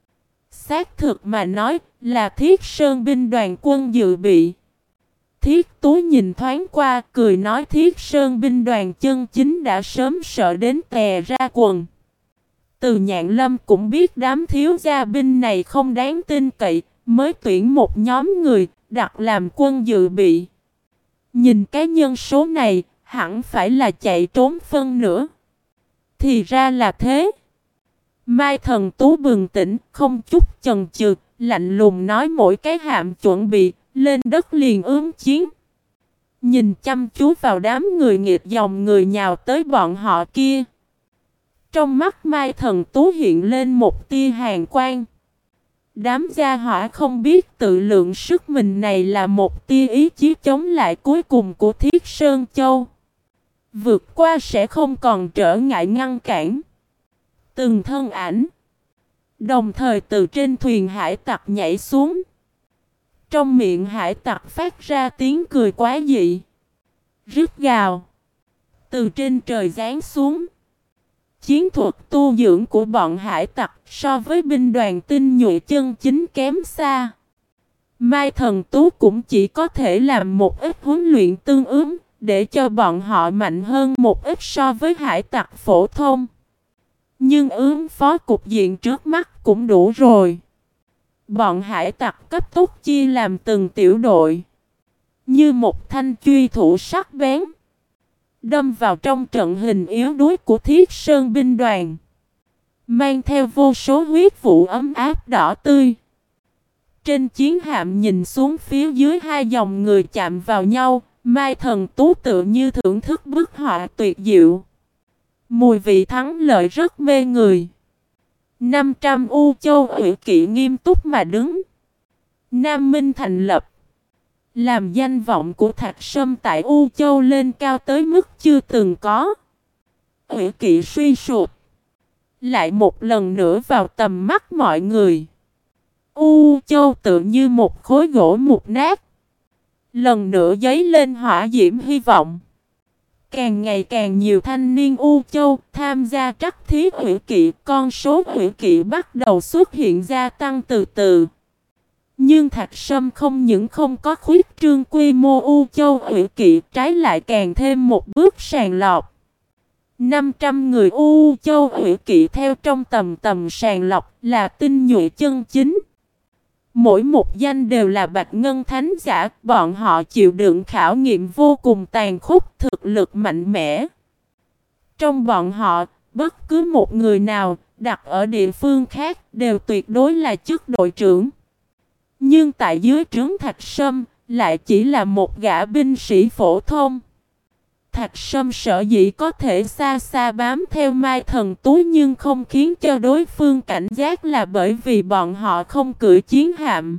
Xác thực mà nói là Thiết Sơn binh đoàn quân dự bị. Thiết Tú nhìn thoáng qua, cười nói Thiết Sơn binh đoàn chân chính đã sớm sợ đến tè ra quần. Từ Nhạn Lâm cũng biết đám thiếu gia binh này không đáng tin cậy, mới tuyển một nhóm người, đặt làm quân dự bị. Nhìn cái nhân số này, hẳn phải là chạy trốn phân nữa. Thì ra là thế. Mai Thần Tú bừng tỉnh, không chút chần chừ, lạnh lùng nói mỗi cái hạm chuẩn bị, lên đất liền ứng chiến. Nhìn chăm chú vào đám người nghịch dòng người nhào tới bọn họ kia. Trong mắt Mai Thần Tú hiện lên một tia hàn quang. Đám gia hỏa không biết tự lượng sức mình này là một tia ý chí chống lại cuối cùng của Thiết Sơn Châu. Vượt qua sẽ không còn trở ngại ngăn cản. Từng thân ảnh, đồng thời từ trên thuyền hải tặc nhảy xuống. Trong miệng hải tặc phát ra tiếng cười quá dị, rít gào. Từ trên trời giáng xuống. Chiến thuật tu dưỡng của bọn hải tặc so với binh đoàn tinh nhuệ chân chính kém xa. Mai Thần Tú cũng chỉ có thể làm một ít huấn luyện tương ứng, để cho bọn họ mạnh hơn một ít so với hải tặc phổ thông. Nhưng ứng phó cục diện trước mắt cũng đủ rồi. Bọn hải tặc cấp tốc chia làm từng tiểu đội, như một thanh truy thủ sắc bén, đâm vào trong trận hình yếu đuối của Thiết Sơn binh đoàn, mang theo vô số huyết vụ ấm áp đỏ tươi. Trên chiến hạm nhìn xuống phía dưới hai dòng người chạm vào nhau, Mai Thần Tú tự như thưởng thức bức họa tuyệt diệu. Mùi vị thắng lợi rất mê người. năm trăm U Châu Ủy kỵ nghiêm túc mà đứng. Nam Minh thành lập, làm danh vọng của Thạch Sâm tại U Châu lên cao tới mức chưa từng có. Ủy kỵ suy sụp, lại một lần nữa vào tầm mắt mọi người. U Châu tự như một khối gỗ mục nát, lần nữa dấy lên hỏa diễm hy vọng. Càng ngày càng nhiều thanh niên U Châu tham gia trắc thí hủy kỵ, con số hủy kỵ bắt đầu xuất hiện gia tăng từ từ. Nhưng Thạch Sâm không những không có khuyết trương quy mô U Châu hủy kỵ, trái lại càng thêm một bước sàng lọc. năm trăm người U Châu hủy kỵ theo trong tầm tầm sàng lọc là tinh nhuệ chân chính. Mỗi một danh đều là bạch ngân thánh giả, bọn họ chịu đựng khảo nghiệm vô cùng tàn khốc, thực lực mạnh mẽ. Trong bọn họ, bất cứ một người nào đặt ở địa phương khác đều tuyệt đối là chức đội trưởng. Nhưng tại dưới trướng Thạch Sâm lại chỉ là một gã binh sĩ phổ thông. Thạch Sâm sở dĩ có thể xa xa bám theo Mai Thần Tú nhưng không khiến cho đối phương cảnh giác là bởi vì bọn họ không cưỡi chiến hạm.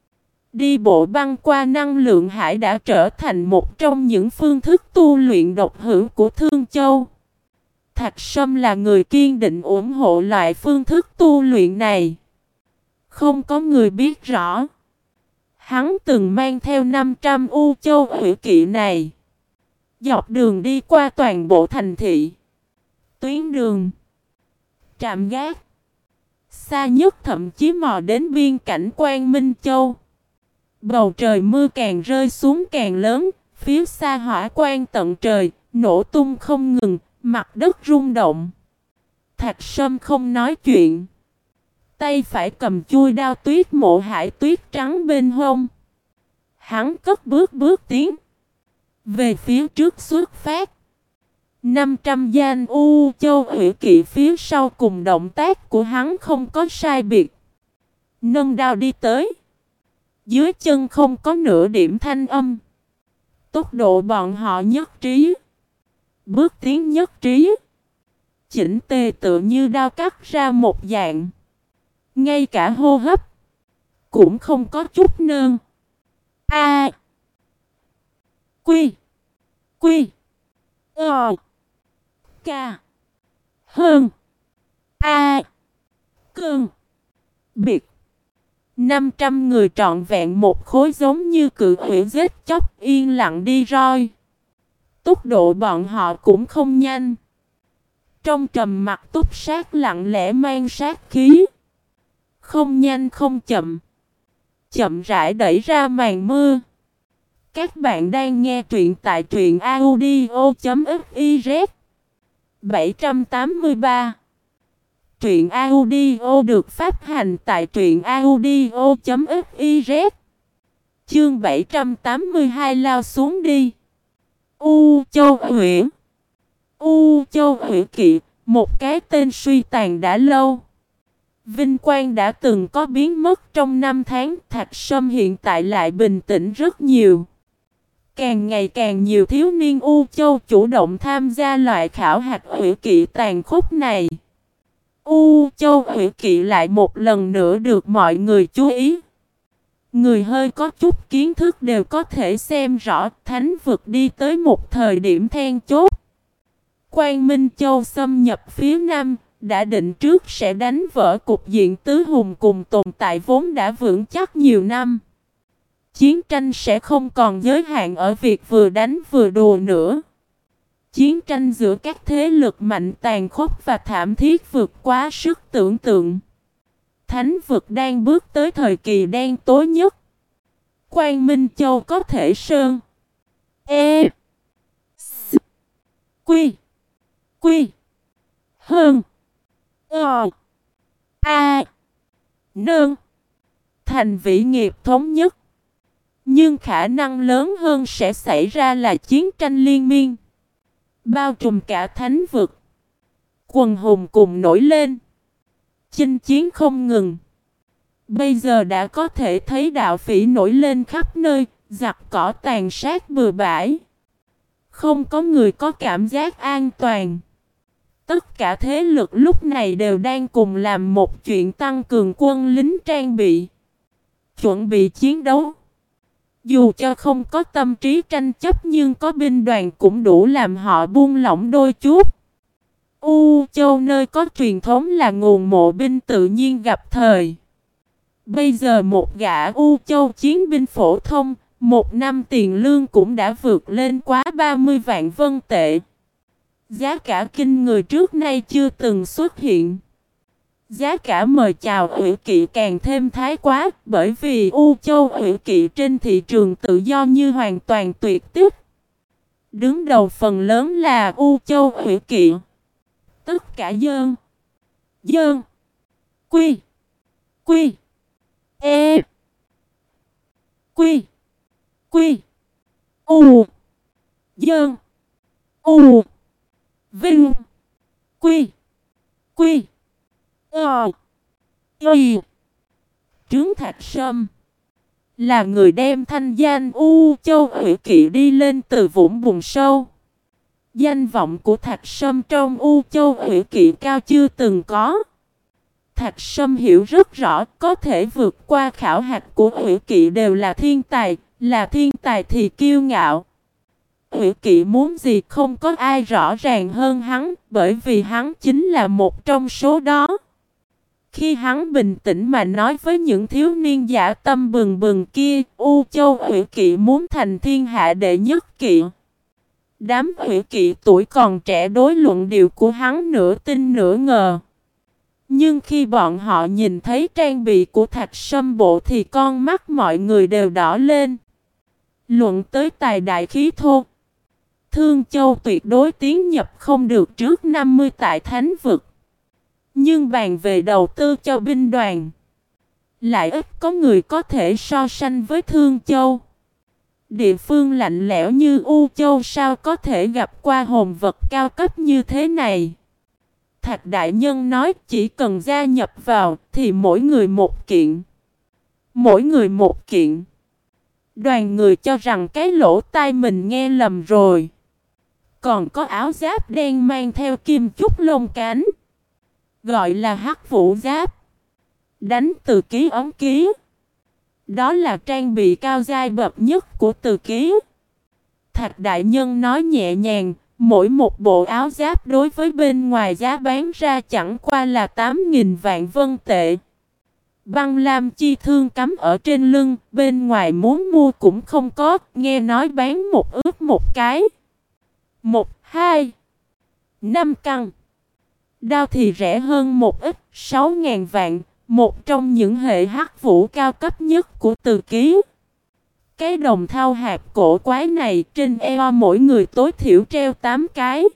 Đi bộ băng qua năng lượng hải đã trở thành một trong những phương thức tu luyện độc hữu của Thương Châu. Thạch Sâm là người kiên định ủng hộ loại phương thức tu luyện này. Không có người biết rõ. Hắn từng mang theo năm trăm U Châu hủy kỵ này. Dọc đường đi qua toàn bộ thành thị, tuyến đường, trạm gác, xa nhất thậm chí mò đến biên cảnh Quang Minh Châu. Bầu trời mưa càng rơi xuống càng lớn, phía xa hỏa quang tận trời, nổ tung không ngừng, mặt đất rung động. Thạch Sâm không nói chuyện. Tay phải cầm chui đao tuyết mộ hải tuyết trắng bên hông. Hắn cất bước bước tiến về phía trước xuất phát. năm trăm danh U Châu hủy kỵ phía sau cùng động tác của hắn không có sai biệt. Nâng đao đi tới. Dưới chân không có nửa điểm thanh âm. Tốc độ bọn họ nhất trí. Bước tiến nhất trí. Chỉnh tề tự như đao cắt ra một dạng. Ngay cả hô hấp cũng không có chút nơn. A. Quy. Quy. Ờ. Ca. Hơn. A. Cơn. Biệt. năm trăm người trọn vẹn một khối giống như cự hủy giết chóc yên lặng đi roi. Tốc độ bọn họ cũng không nhanh. Trong trầm mặc túc sát lặng lẽ mang sát khí. Không nhanh không chậm. Chậm rãi đẩy ra màn mưa. Các bạn đang nghe truyện tại truyện audio chấm fiz. bảy trăm tám mươi ba. Truyện audio được phát hành tại truyện audio chấm fiz. Chương bảy trăm tám mươi hai lao xuống đi. U Châu huyện. U Châu huyện kỵ, một cái tên suy tàn đã lâu. Vinh quang đã từng có biến mất trong năm tháng, Thạch Sâm hiện tại lại bình tĩnh rất nhiều. Càng ngày càng nhiều thiếu niên U Châu chủ động tham gia loại khảo hạch hủy kỵ tàn khốc này. U Châu hủy kỵ lại một lần nữa được mọi người chú ý. Người hơi có chút kiến thức đều có thể xem rõ thánh vực đi tới một thời điểm then chốt. Quang Minh Châu xâm nhập phía Nam, đã định trước sẽ đánh vỡ cục diện tứ hùng cùng tồn tại vốn đã vững chắc nhiều năm. Chiến tranh sẽ không còn giới hạn ở việc vừa đánh vừa đùa nữa. Chiến tranh giữa các thế lực mạnh tàn khốc và thảm thiết vượt quá sức tưởng tượng. Thánh vực đang bước tới thời kỳ đen tối nhất. Quang Minh Châu có thể sơn. E. S. Quy. Quy. Hơn. Ờ. A. Nương. Thành vĩ nghiệp thống nhất. Nhưng khả năng lớn hơn sẽ xảy ra là chiến tranh liên miên. Bao trùm cả thánh vực. Quần hùng cùng nổi lên. Chinh chiến không ngừng. Bây giờ đã có thể thấy đạo phỉ nổi lên khắp nơi, giặc cỏ tàn sát bừa bãi. Không có người có cảm giác an toàn. Tất cả thế lực lúc này đều đang cùng làm một chuyện tăng cường quân lính trang bị. Chuẩn bị chiến đấu. Dù cho không có tâm trí tranh chấp nhưng có binh đoàn cũng đủ làm họ buông lỏng đôi chút. U Châu nơi có truyền thống là nguồn mộ binh tự nhiên gặp thời. Bây giờ một gã U Châu chiến binh phổ thông Một năm tiền lương cũng đã vượt lên quá ba mươi vạn vân tệ. Giá cả kinh người trước nay chưa từng xuất hiện. Giá cả mời chào Ủy Kỵ càng thêm thái quá, bởi vì U Châu Ủy Kỵ trên thị trường tự do như hoàn toàn tuyệt tích. Đứng đầu phần lớn là U Châu Ủy Kỵ. Tất cả dơn, dơn, quy, quy, e, quy, quy, u, dơn, u, vinh, quy, quy, ờ, y. Trướng Thạch Sâm là người đem thanh danh U Châu Ủy Kỵ đi lên từ vũng bùn sâu. Danh vọng của Thạch Sâm trong U Châu Ủy Kỵ cao chưa từng có. Thạch Sâm hiểu rất rõ, có thể vượt qua khảo hạch của Ủy Kỵ đều là thiên tài, là thiên tài thì kiêu ngạo. Ủy Kỵ muốn gì không có ai rõ ràng hơn hắn, bởi vì hắn chính là một trong số đó. Khi hắn bình tĩnh mà nói với những thiếu niên dã tâm bừng bừng kia, U Châu Ủy Kỵ muốn thành thiên hạ đệ nhất kỵ. Đám Ủy Kỵ tuổi còn trẻ đối luận điều của hắn nửa tin nửa ngờ. Nhưng khi bọn họ nhìn thấy trang bị của Thạch Sâm bộ thì con mắt mọi người đều đỏ lên. Luận tới tài đại khí thô, Thương Châu tuyệt đối tiến nhập không được trước năm mươi tại Thánh Vực. Nhưng bàn về đầu tư cho binh đoàn, lại ít có người có thể so sánh với Thương Châu. Địa phương lạnh lẽo như U Châu sao có thể gặp qua hồn vật cao cấp như thế này. Thạch Đại Nhân nói chỉ cần gia nhập vào thì mỗi người một kiện. Mỗi người một kiện. Đoàn người cho rằng cái lỗ tai mình nghe lầm rồi. Còn có áo giáp đen mang theo kim chúc lông cánh, gọi là Hắc Vũ Giáp. Đánh từ ký ống ký. Đó là trang bị cao giai bậc nhất của từ ký. Thạch Đại Nhân nói nhẹ nhàng, mỗi một bộ áo giáp đối với bên ngoài giá bán ra chẳng qua là tám nghìn vạn vân tệ. Băng lam chi thương cắm ở trên lưng, bên ngoài muốn mua cũng không có, nghe nói bán một ướp một cái. Một, hai, năm căn. Đao thì rẻ hơn một ít, sáu ngàn vạn, một trong những hệ hắc vũ cao cấp nhất của từ ký. Cái đồng thau hạt cổ quái này trên eo mỗi người tối thiểu treo tám cái.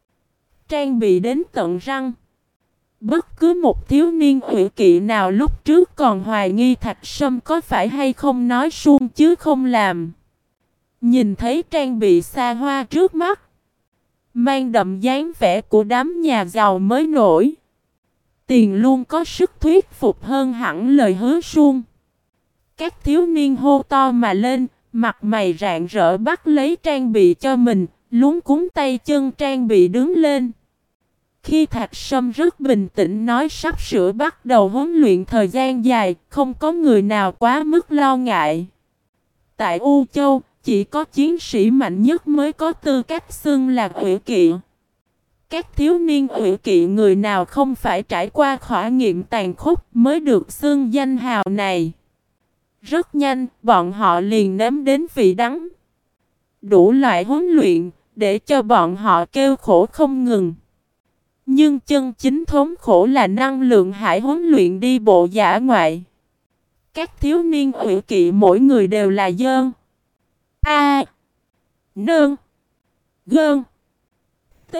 Trang bị đến tận răng. Bất cứ một thiếu niên Ủy Kỵ nào lúc trước còn hoài nghi Thạch Sâm có phải hay không nói suông chứ không làm. Nhìn thấy trang bị xa hoa trước mắt, mang đậm dáng vẻ của đám nhà giàu mới nổi. Tiền luôn có sức thuyết phục hơn hẳn lời hứa suông. Các thiếu niên hô to mà lên, mặt mày rạng rỡ bắt lấy trang bị cho mình, luống cuống tay chân trang bị đứng lên. Khi Thạch Sâm rất bình tĩnh nói sắp sửa bắt đầu huấn luyện thời gian dài, không có người nào quá mức lo ngại. Tại U Châu, chỉ có chiến sĩ mạnh nhất mới có tư cách xưng là Ủy Kỵ. Các thiếu niên Ủy Kỵ người nào không phải trải qua khảo nghiệm tàn khốc mới được xưng danh hào này. Rất nhanh, bọn họ liền nếm đến vị đắng. Đủ loại huấn luyện, để cho bọn họ kêu khổ không ngừng. Nhưng chân chính thống khổ là năng lượng hải huấn luyện đi bộ dã ngoại. Các thiếu niên Ủy Kỵ mỗi người đều là dơn, a, nơn, gơn, t,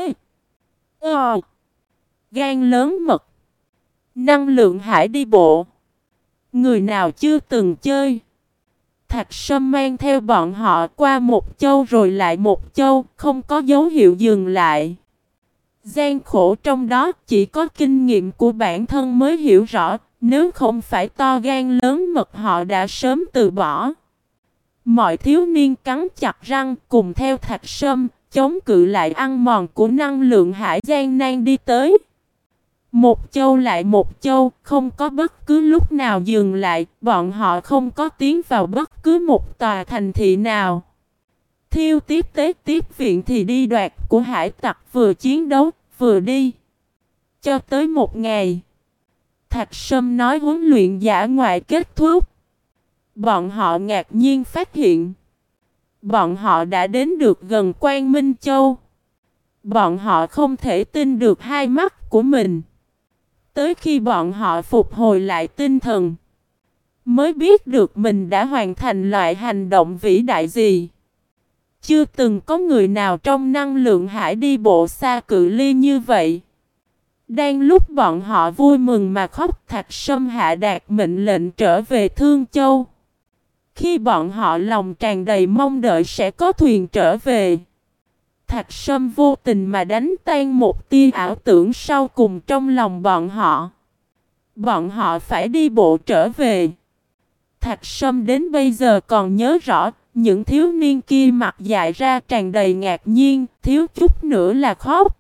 ờ, gan lớn mật. Năng lượng hải đi bộ. Người nào chưa từng chơi. Thạch Sâm mang theo bọn họ qua một châu rồi lại một châu, không có dấu hiệu dừng lại. Gian khổ trong đó chỉ có kinh nghiệm của bản thân mới hiểu rõ, nếu không phải to gan lớn mật họ đã sớm từ bỏ. Mọi thiếu niên cắn chặt răng cùng theo Thạch Sâm, chống cự lại ăn mòn của năng lượng hải gian nan đi tới. Một châu lại một châu, không có bất cứ lúc nào dừng lại, bọn họ không có tiến vào bất cứ một tòa thành thị nào. Thiêu tiếp tế tiếp viện thì đi đoạt của hải tặc, vừa chiến đấu, vừa đi. Cho tới một ngày, Thạch Sâm nói huấn luyện dã ngoại kết thúc. Bọn họ ngạc nhiên phát hiện bọn họ đã đến được gần Quang Minh Châu. Bọn họ không thể tin được hai mắt của mình. Tới khi bọn họ phục hồi lại tinh thần, mới biết được mình đã hoàn thành loại hành động vĩ đại gì. Chưa từng có người nào trong năng lượng hải đi bộ xa cự ly như vậy. Đang lúc bọn họ vui mừng mà khóc, Thạch Sâm hạ đạt mệnh lệnh trở về Thương Châu. Khi bọn họ lòng tràn đầy mong đợi sẽ có thuyền trở về, Thạch Sâm vô tình mà đánh tan một tia ảo tưởng sau cùng trong lòng bọn họ. Bọn họ phải đi bộ trở về. Thạch Sâm đến bây giờ còn nhớ rõ, những thiếu niên kia mặt dại ra tràn đầy ngạc nhiên, thiếu chút nữa là khóc.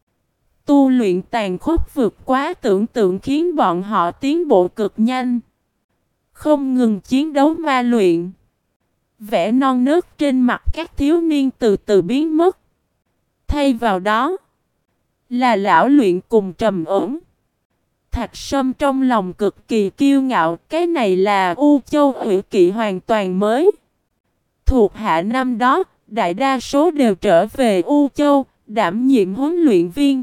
Tu luyện tàn khốc vượt quá tưởng tượng khiến bọn họ tiến bộ cực nhanh, không ngừng chiến đấu ma luyện. Vẻ non nớt trên mặt các thiếu niên từ từ biến mất. Thay vào đó là lão luyện cùng trầm ổn. Thạch Sâm trong lòng cực kỳ kiêu ngạo, cái này là U Châu Ủy Kỵ hoàn toàn mới. Thuộc hạ năm đó, đại đa số đều trở về U Châu, đảm nhiệm huấn luyện viên.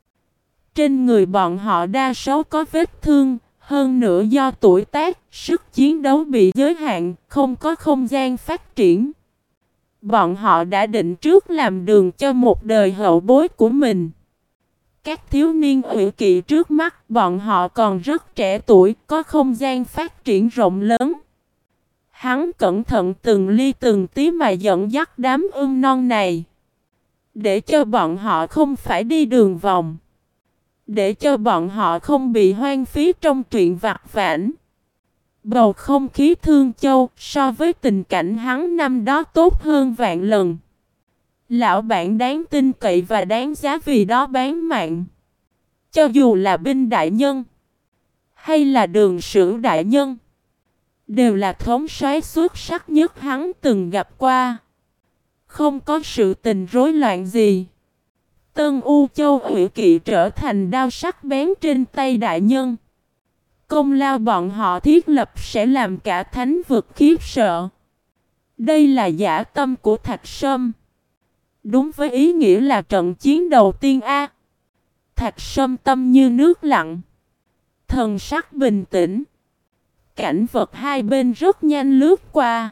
Trên người bọn họ đa số có vết thương, hơn nữa do tuổi tác, sức chiến đấu bị giới hạn, không có không gian phát triển. Bọn họ đã định trước làm đường cho một đời hậu bối của mình. Các thiếu niên Ủy Kỵ trước mắt bọn họ còn rất trẻ tuổi, có không gian phát triển rộng lớn. Hắn cẩn thận từng ly từng tí mà dẫn dắt đám ưng non này, để cho bọn họ không phải đi đường vòng, để cho bọn họ không bị hoang phí trong chuyện vặt vãnh. Bầu không khí Thương Châu so với tình cảnh hắn năm đó tốt hơn vạn lần. Lão bản đáng tin cậy và đáng giá vì đó bán mạng. Cho dù là binh đại nhân hay là đường sử đại nhân, đều là thống soái xuất sắc nhất hắn từng gặp qua. Không có sự tình rối loạn gì. Tân U Châu Ủy Kỵ trở thành đao sắc bén trên tay đại nhân. Công lao bọn họ thiết lập sẽ làm cả thánh vực khiếp sợ. Đây là dã tâm của Thạch Sâm. Đúng với ý nghĩa là trận chiến đầu tiên A. Thạch Sâm tâm như nước lặng, thần sắc bình tĩnh. Cảnh vật hai bên rất nhanh lướt qua.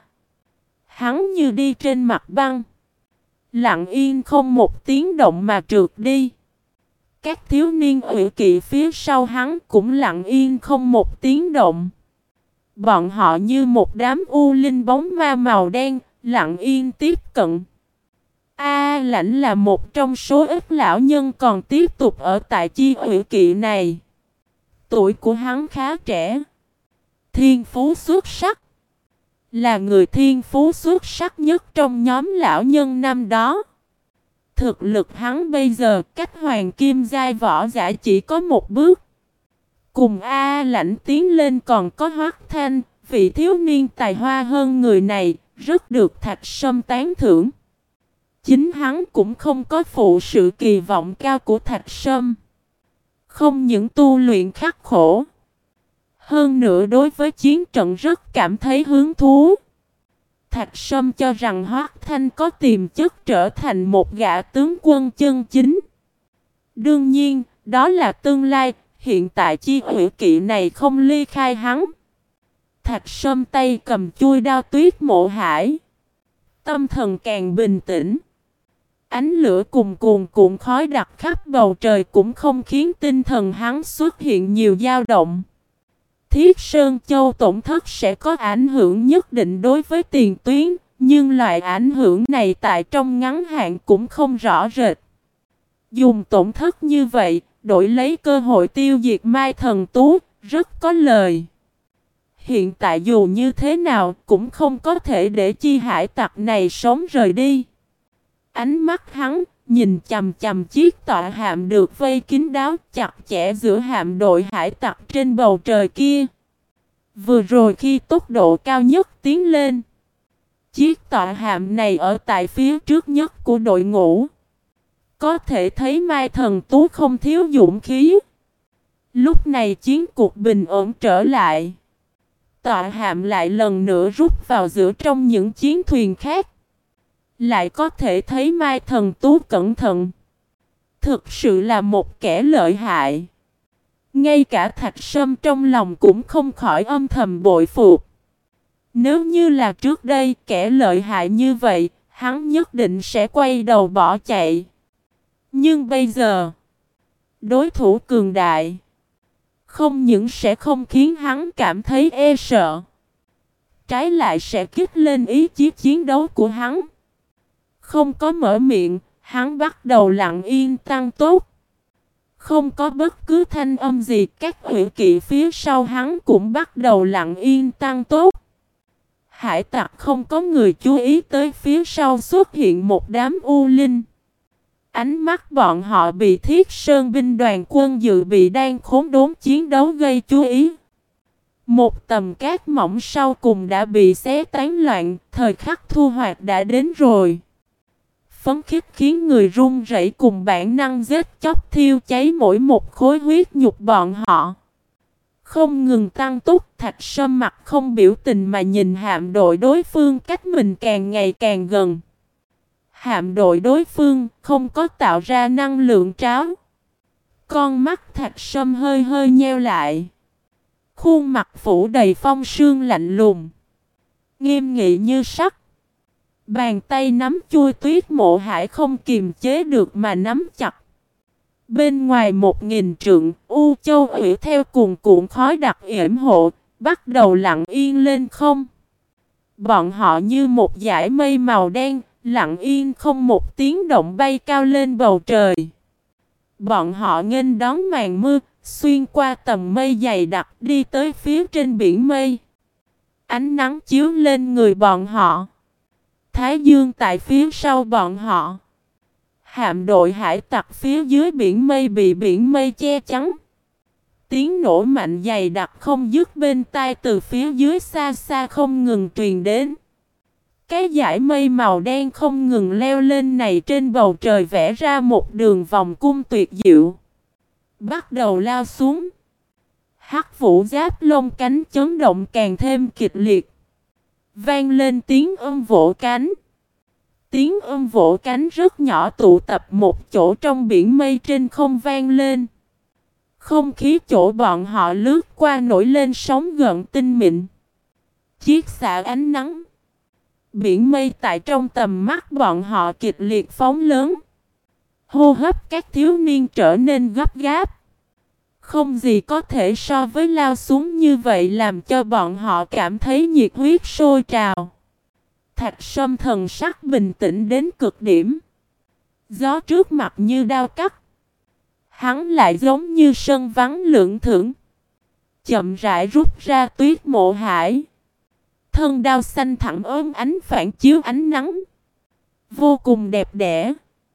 Hắn như đi trên mặt băng, lặng yên không một tiếng động mà trượt đi. Các thiếu niên Ủy Kỵ phía sau hắn cũng lặng yên không một tiếng động. Bọn họ như một đám u linh bóng ma màu đen, lặng yên tiếp cận. A Lãnh là một trong số ít lão nhân còn tiếp tục ở tại chi Ủy Kỵ này. Tuổi của hắn khá trẻ, thiên phú xuất sắc, là người thiên phú xuất sắc nhất trong nhóm lão nhân năm đó. Thực lực hắn bây giờ cách hoàng kim giai võ giả chỉ có một bước. Cùng A Lãnh tiến lên còn có Hoắc Thanh, vị thiếu niên tài hoa hơn người này, rất được Thạch Sâm tán thưởng. Chính hắn cũng không có phụ sự kỳ vọng cao của Thạch Sâm. Không những tu luyện khắc khổ, hơn nữa đối với chiến trận rất cảm thấy hứng thú. Thạch Sâm cho rằng Hoắc Thanh có tiềm chất trở thành một gã tướng quân chân chính. Đương nhiên, đó là tương lai, hiện tại chi Ủy Kỵ này không ly khai hắn. Thạch Sâm tay cầm chuôi đao tuyết mộ hải, tâm thần càng bình tĩnh. Ánh lửa cùng cuồn cuộn khói đặc khắp bầu trời cũng không khiến tinh thần hắn xuất hiện nhiều dao động. Thiết Sơn Châu tổn thất sẽ có ảnh hưởng nhất định đối với tiền tuyến, nhưng loại ảnh hưởng này tại trong ngắn hạn cũng không rõ rệt. Dùng tổn thất như vậy, đổi lấy cơ hội tiêu diệt Mai Thần Tú, rất có lời. Hiện tại dù như thế nào cũng không có thể để chi hải tặc này sống rời đi. Ánh mắt hắn nhìn chằm chằm chiếc tọa hạm được vây kín đáo chặt chẽ giữa hạm đội hải tặc trên bầu trời kia. Vừa rồi khi tốc độ cao nhất tiến lên, chiếc tọa hạm này ở tại phía trước nhất của đội ngũ. Có thể thấy Mai Thần Tú không thiếu dũng khí. Lúc này chiến cuộc bình ổn trở lại. tọa hạm lại lần nữa rút vào giữa trong những chiến thuyền khác. Lại có thể thấy Mai Thần Tú cẩn thận. Thực sự là một kẻ lợi hại. Ngay cả Thạch Sâm trong lòng cũng không khỏi âm thầm bội phục. Nếu như là trước đây kẻ lợi hại như vậy, hắn nhất định sẽ quay đầu bỏ chạy. Nhưng bây giờ, đối thủ cường đại, không những sẽ không khiến hắn cảm thấy e sợ, trái lại sẽ kích lên ý chí chiến đấu của hắn. Không có mở miệng, hắn bắt đầu lặng yên tăng tốc. Không có bất cứ thanh âm gì, các hủy kỵ phía sau hắn cũng bắt đầu lặng yên tăng tốc. Hải tặc không có người chú ý tới phía sau xuất hiện một đám u linh. Ánh mắt bọn họ bị Thiết Sơn binh đoàn quân dự bị đang khốn đốn chiến đấu gây chú ý. Một tầm cát mỏng sau cùng đã bị xé tán loạn, thời khắc thu hoạch đã đến rồi. Phấn khích khiến người run rẩy cùng bản năng giết chóc thiêu cháy mỗi một khối huyết nhục bọn họ. Không ngừng tăng tốc, Thạch Sâm mặt không biểu tình mà nhìn hạm đội đối phương cách mình càng ngày càng gần. Hạm đội đối phương không có tạo ra năng lượng tráo. Con mắt Thạch Sâm hơi hơi nheo lại. Khuôn mặt phủ đầy phong sương lạnh lùng, nghiêm nghị như sắt. Bàn tay nắm chui Tuyết Mộ Hải không kiềm chế được mà nắm chặt. Bên ngoài một nghìn trượng, U Châu Ủy theo cuồn cuộn khói đặc yểm hộ, bắt đầu lặng yên lên không. Bọn họ như một dải mây màu đen, lặng yên không một tiếng động bay cao lên bầu trời. Bọn họ nghênh đón màn mưa, xuyên qua tầng mây dày đặc đi tới phía trên biển mây. Ánh nắng chiếu lên người bọn họ. Thái dương tại phía sau bọn họ. Hạm đội hải tặc phía dưới biển mây bị biển mây che chắn. Tiếng nổ mạnh dày đặc không dứt bên tai từ phía dưới xa xa không ngừng truyền đến. Cái dải mây màu đen không ngừng leo lên này trên bầu trời vẽ ra một đường vòng cung tuyệt diệu. Bắt đầu lao xuống. Hắc vũ giáp lông cánh chấn động càng thêm kịch liệt. Vang lên tiếng ôm vỗ cánh. Tiếng ôm vỗ cánh rất nhỏ tụ tập một chỗ trong biển mây trên không vang lên. Không khí chỗ bọn họ lướt qua nổi lên sóng gợn tinh mịn. Chiết xạ ánh nắng. Biển mây tại trong tầm mắt bọn họ kịch liệt phóng lớn. Hô hấp các thiếu niên trở nên gấp gáp. Không gì có thể so với lao xuống như vậy làm cho bọn họ cảm thấy nhiệt huyết sôi trào. Thạch Sâm thần sắc bình tĩnh đến cực điểm. Gió trước mặt như đao cắt. Hắn lại giống như sân vắng lưỡng thưởng. Chậm rãi rút ra Tuyết Mộ Hải. Thân đao xanh thẳm ốm ánh phản chiếu ánh nắng. Vô cùng đẹp đẽ.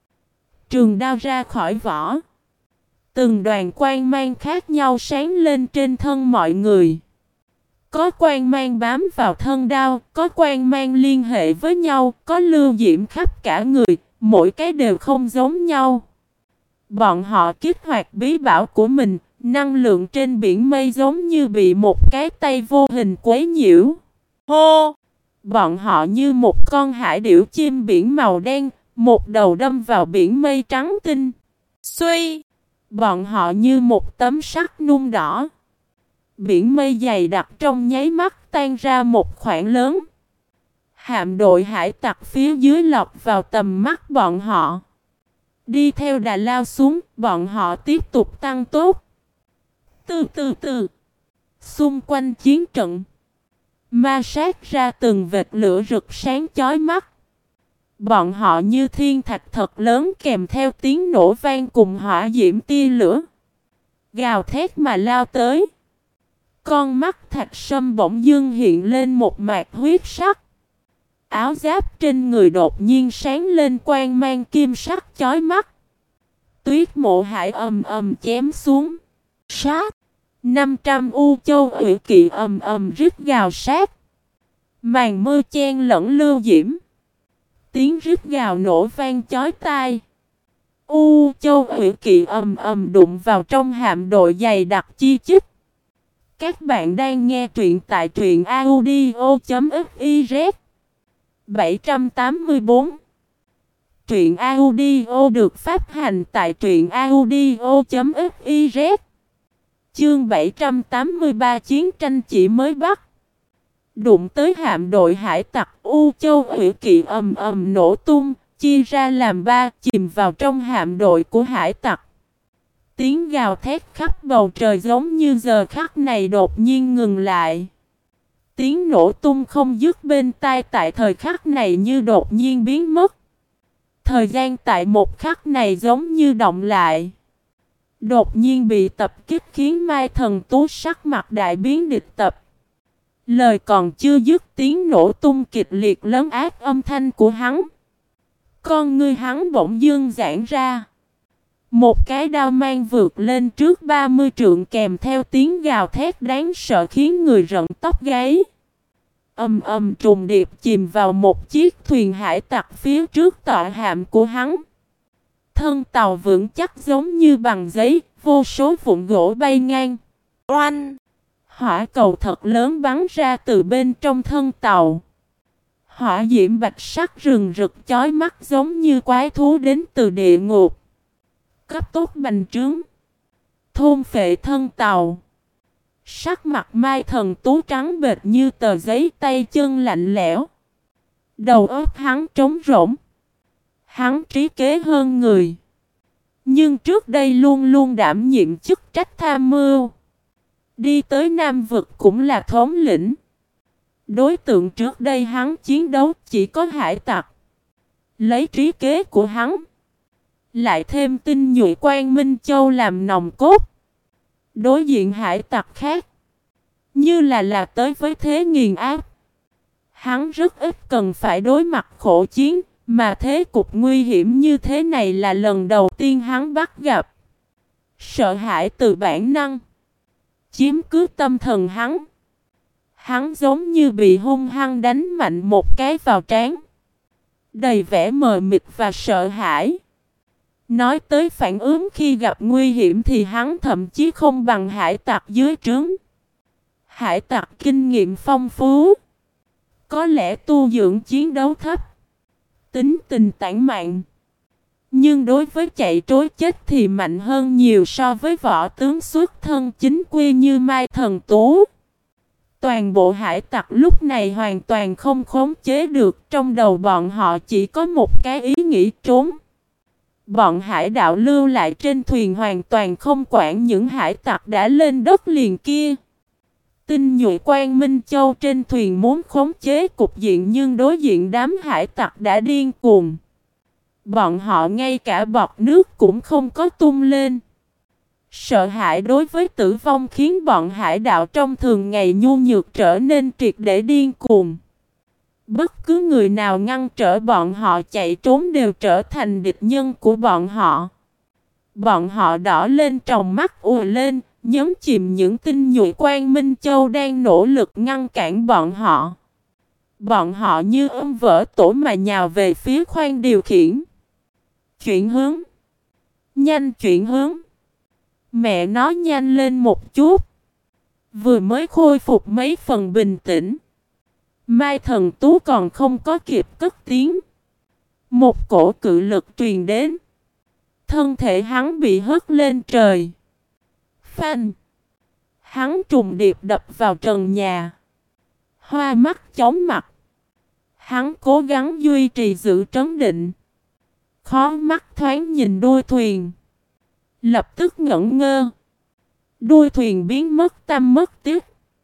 Trường đao ra khỏi vỏ. Từng đoàn quang mang khác nhau sáng lên trên thân mọi người. Có quang mang bám vào thân đao, có quang mang liên hệ với nhau, có lưu diễm khắp cả người, mỗi cái đều không giống nhau. Bọn họ kích hoạt bí bảo của mình, năng lượng trên biển mây giống như bị một cái tay vô hình quấy nhiễu. Hô! Bọn họ như một con hải điểu chim biển màu đen, một đầu đâm vào biển mây trắng tinh. Xuy! Bọn họ như một tấm sắt nung đỏ. Biển mây dày đặc trong nháy mắt tan ra một khoảng lớn. Hạm đội hải tặc phía dưới lọt vào tầm mắt bọn họ. Đi theo đà lao xuống, bọn họ tiếp tục tăng tốc. Từ từ từ. Xung quanh chiến trận. Ma sát ra từng vệt lửa rực sáng chói mắt. Bọn họ như thiên thạch thật lớn kèm theo tiếng nổ vang cùng hỏa diễm tia lửa. Gào thét mà lao tới. Con mắt Thạch Sâm bỗng dưng hiện lên một mạt huyết sắc. Áo giáp trên người đột nhiên sáng lên quang mang kim sắc chói mắt. Tuyết Mộ Hải ầm ầm chém xuống. Sát. năm trăm U Châu Ủy kỵ ầm ầm rít gào sát. Màn mưa chen lẫn lưu diễm. Tiếng rít gào nổ vang chói tai. U Châu Ủy kỵ ầm ầm đụng vào trong hạm đội dày đặc chi chít. Các bạn đang nghe truyện tại truyện audio.fiz bảy trăm tám mươi bốn. Truyện audio được phát hành tại truyện audio.fiz. Chương bảy trăm tám mươi ba Chiến tranh chỉ mới bắt. Đụng tới hạm đội hải tặc, U Châu Hủy Kỵ ầm ầm nổ tung, chia ra làm ba, chìm vào trong hạm đội của hải tặc. Tiếng gào thét khắp bầu trời giống như giờ khắc này đột nhiên ngừng lại. Tiếng nổ tung không dứt bên tai tại thời khắc này như đột nhiên biến mất. Thời gian tại một khắc này giống như động lại. Đột nhiên bị tập kích khiến Mai Thần Tú sắc mặt đại biến địch tập. Lời còn chưa dứt, tiếng nổ tung kịch liệt lấn át âm thanh của hắn. Con ngươi hắn bỗng dưng giãn ra. Một cái đao mang vượt lên trước ba mươi trượng kèm theo tiếng gào thét đáng sợ khiến người rợn tóc gáy. Ầm ầm trùng điệp chìm vào một chiếc thuyền hải tặc phía trước tọa hạm của hắn. Thân tàu vững chắc giống như bằng giấy, vô số vụn gỗ bay ngang. Oanh! Hỏa cầu thật lớn bắn ra từ bên trong thân tàu. Hỏa diễm bạch sắc rừng rực chói mắt giống như quái thú đến từ địa ngục. Cấp tốc bành trướng, thôn phệ thân tàu. Sắc mặt Mai Thần Tú trắng bệch như tờ giấy, tay chân lạnh lẽo. Đầu óc hắn trống rỗng. Hắn trí kế hơn người, nhưng trước đây luôn luôn đảm nhiệm chức trách tham mưu. Đi tới Nam Vực cũng là thống lĩnh. Đối tượng trước đây hắn chiến đấu chỉ có hải tặc. Lấy trí kế của hắn, lại thêm tinh nhuệ Quang Minh Châu làm nòng cốt. Đối diện hải tặc khác, như là là tới với thế nghiền áp. Hắn rất ít cần phải đối mặt khổ chiến, mà thế cục nguy hiểm như thế này là lần đầu tiên hắn bắt gặp. Sợ hãi từ bản năng chiếm cứ tâm thần hắn. Hắn giống như bị hung hăng đánh mạnh một cái vào trán, đầy vẻ mờ mịt và sợ hãi. Nói tới phản ứng khi gặp nguy hiểm thì hắn thậm chí không bằng hải tặc dưới trướng. Hải tặc kinh nghiệm phong phú, có lẽ tu dưỡng chiến đấu thấp, tính tình tản mạn, nhưng đối với chạy trối chết thì mạnh hơn nhiều so với võ tướng xuất thân chính quy như Mai Thần Tú. Toàn bộ hải tặc lúc này hoàn toàn không khống chế được, trong đầu bọn họ chỉ có một cái ý nghĩ trốn. Bọn hải đạo lưu lại trên thuyền hoàn toàn không quản những hải tặc đã lên đất liền kia. Tinh nhuệ Quang Minh Châu trên thuyền muốn khống chế cục diện, nhưng đối diện đám hải tặc đã điên cuồng. Bọn họ ngay cả bọt nước cũng không có tung lên. Sợ hãi đối với tử vong khiến bọn hải đạo trong thường ngày nhu nhược trở nên triệt để điên cuồng. Bất cứ người nào ngăn trở bọn họ chạy trốn đều trở thành địch nhân của bọn họ. Bọn họ đỏ lên tròng mắt ùa lên, nhấn chìm những tinh nhuệ Quang Minh Châu đang nỗ lực ngăn cản bọn họ. Bọn họ như ôm vỡ tổ mà nhào về phía khoang điều khiển. Chuyển hướng. Nhanh chuyển hướng. Mẹ nói nhanh lên một chút. Vừa mới khôi phục mấy phần bình tĩnh, Mai Thần Tú còn không có kịp cất tiếng, một cổ cự lực truyền đến. Thân thể hắn bị hất lên trời. Phanh! Hắn trùng điệp đập vào trần nhà. Hoa mắt chóng mặt. Hắn cố gắng duy trì sự trấn định. Khó mắt thoáng nhìn đuôi thuyền. Lập tức ngẩn ngơ. Đuôi thuyền biến mất tăm mất tích.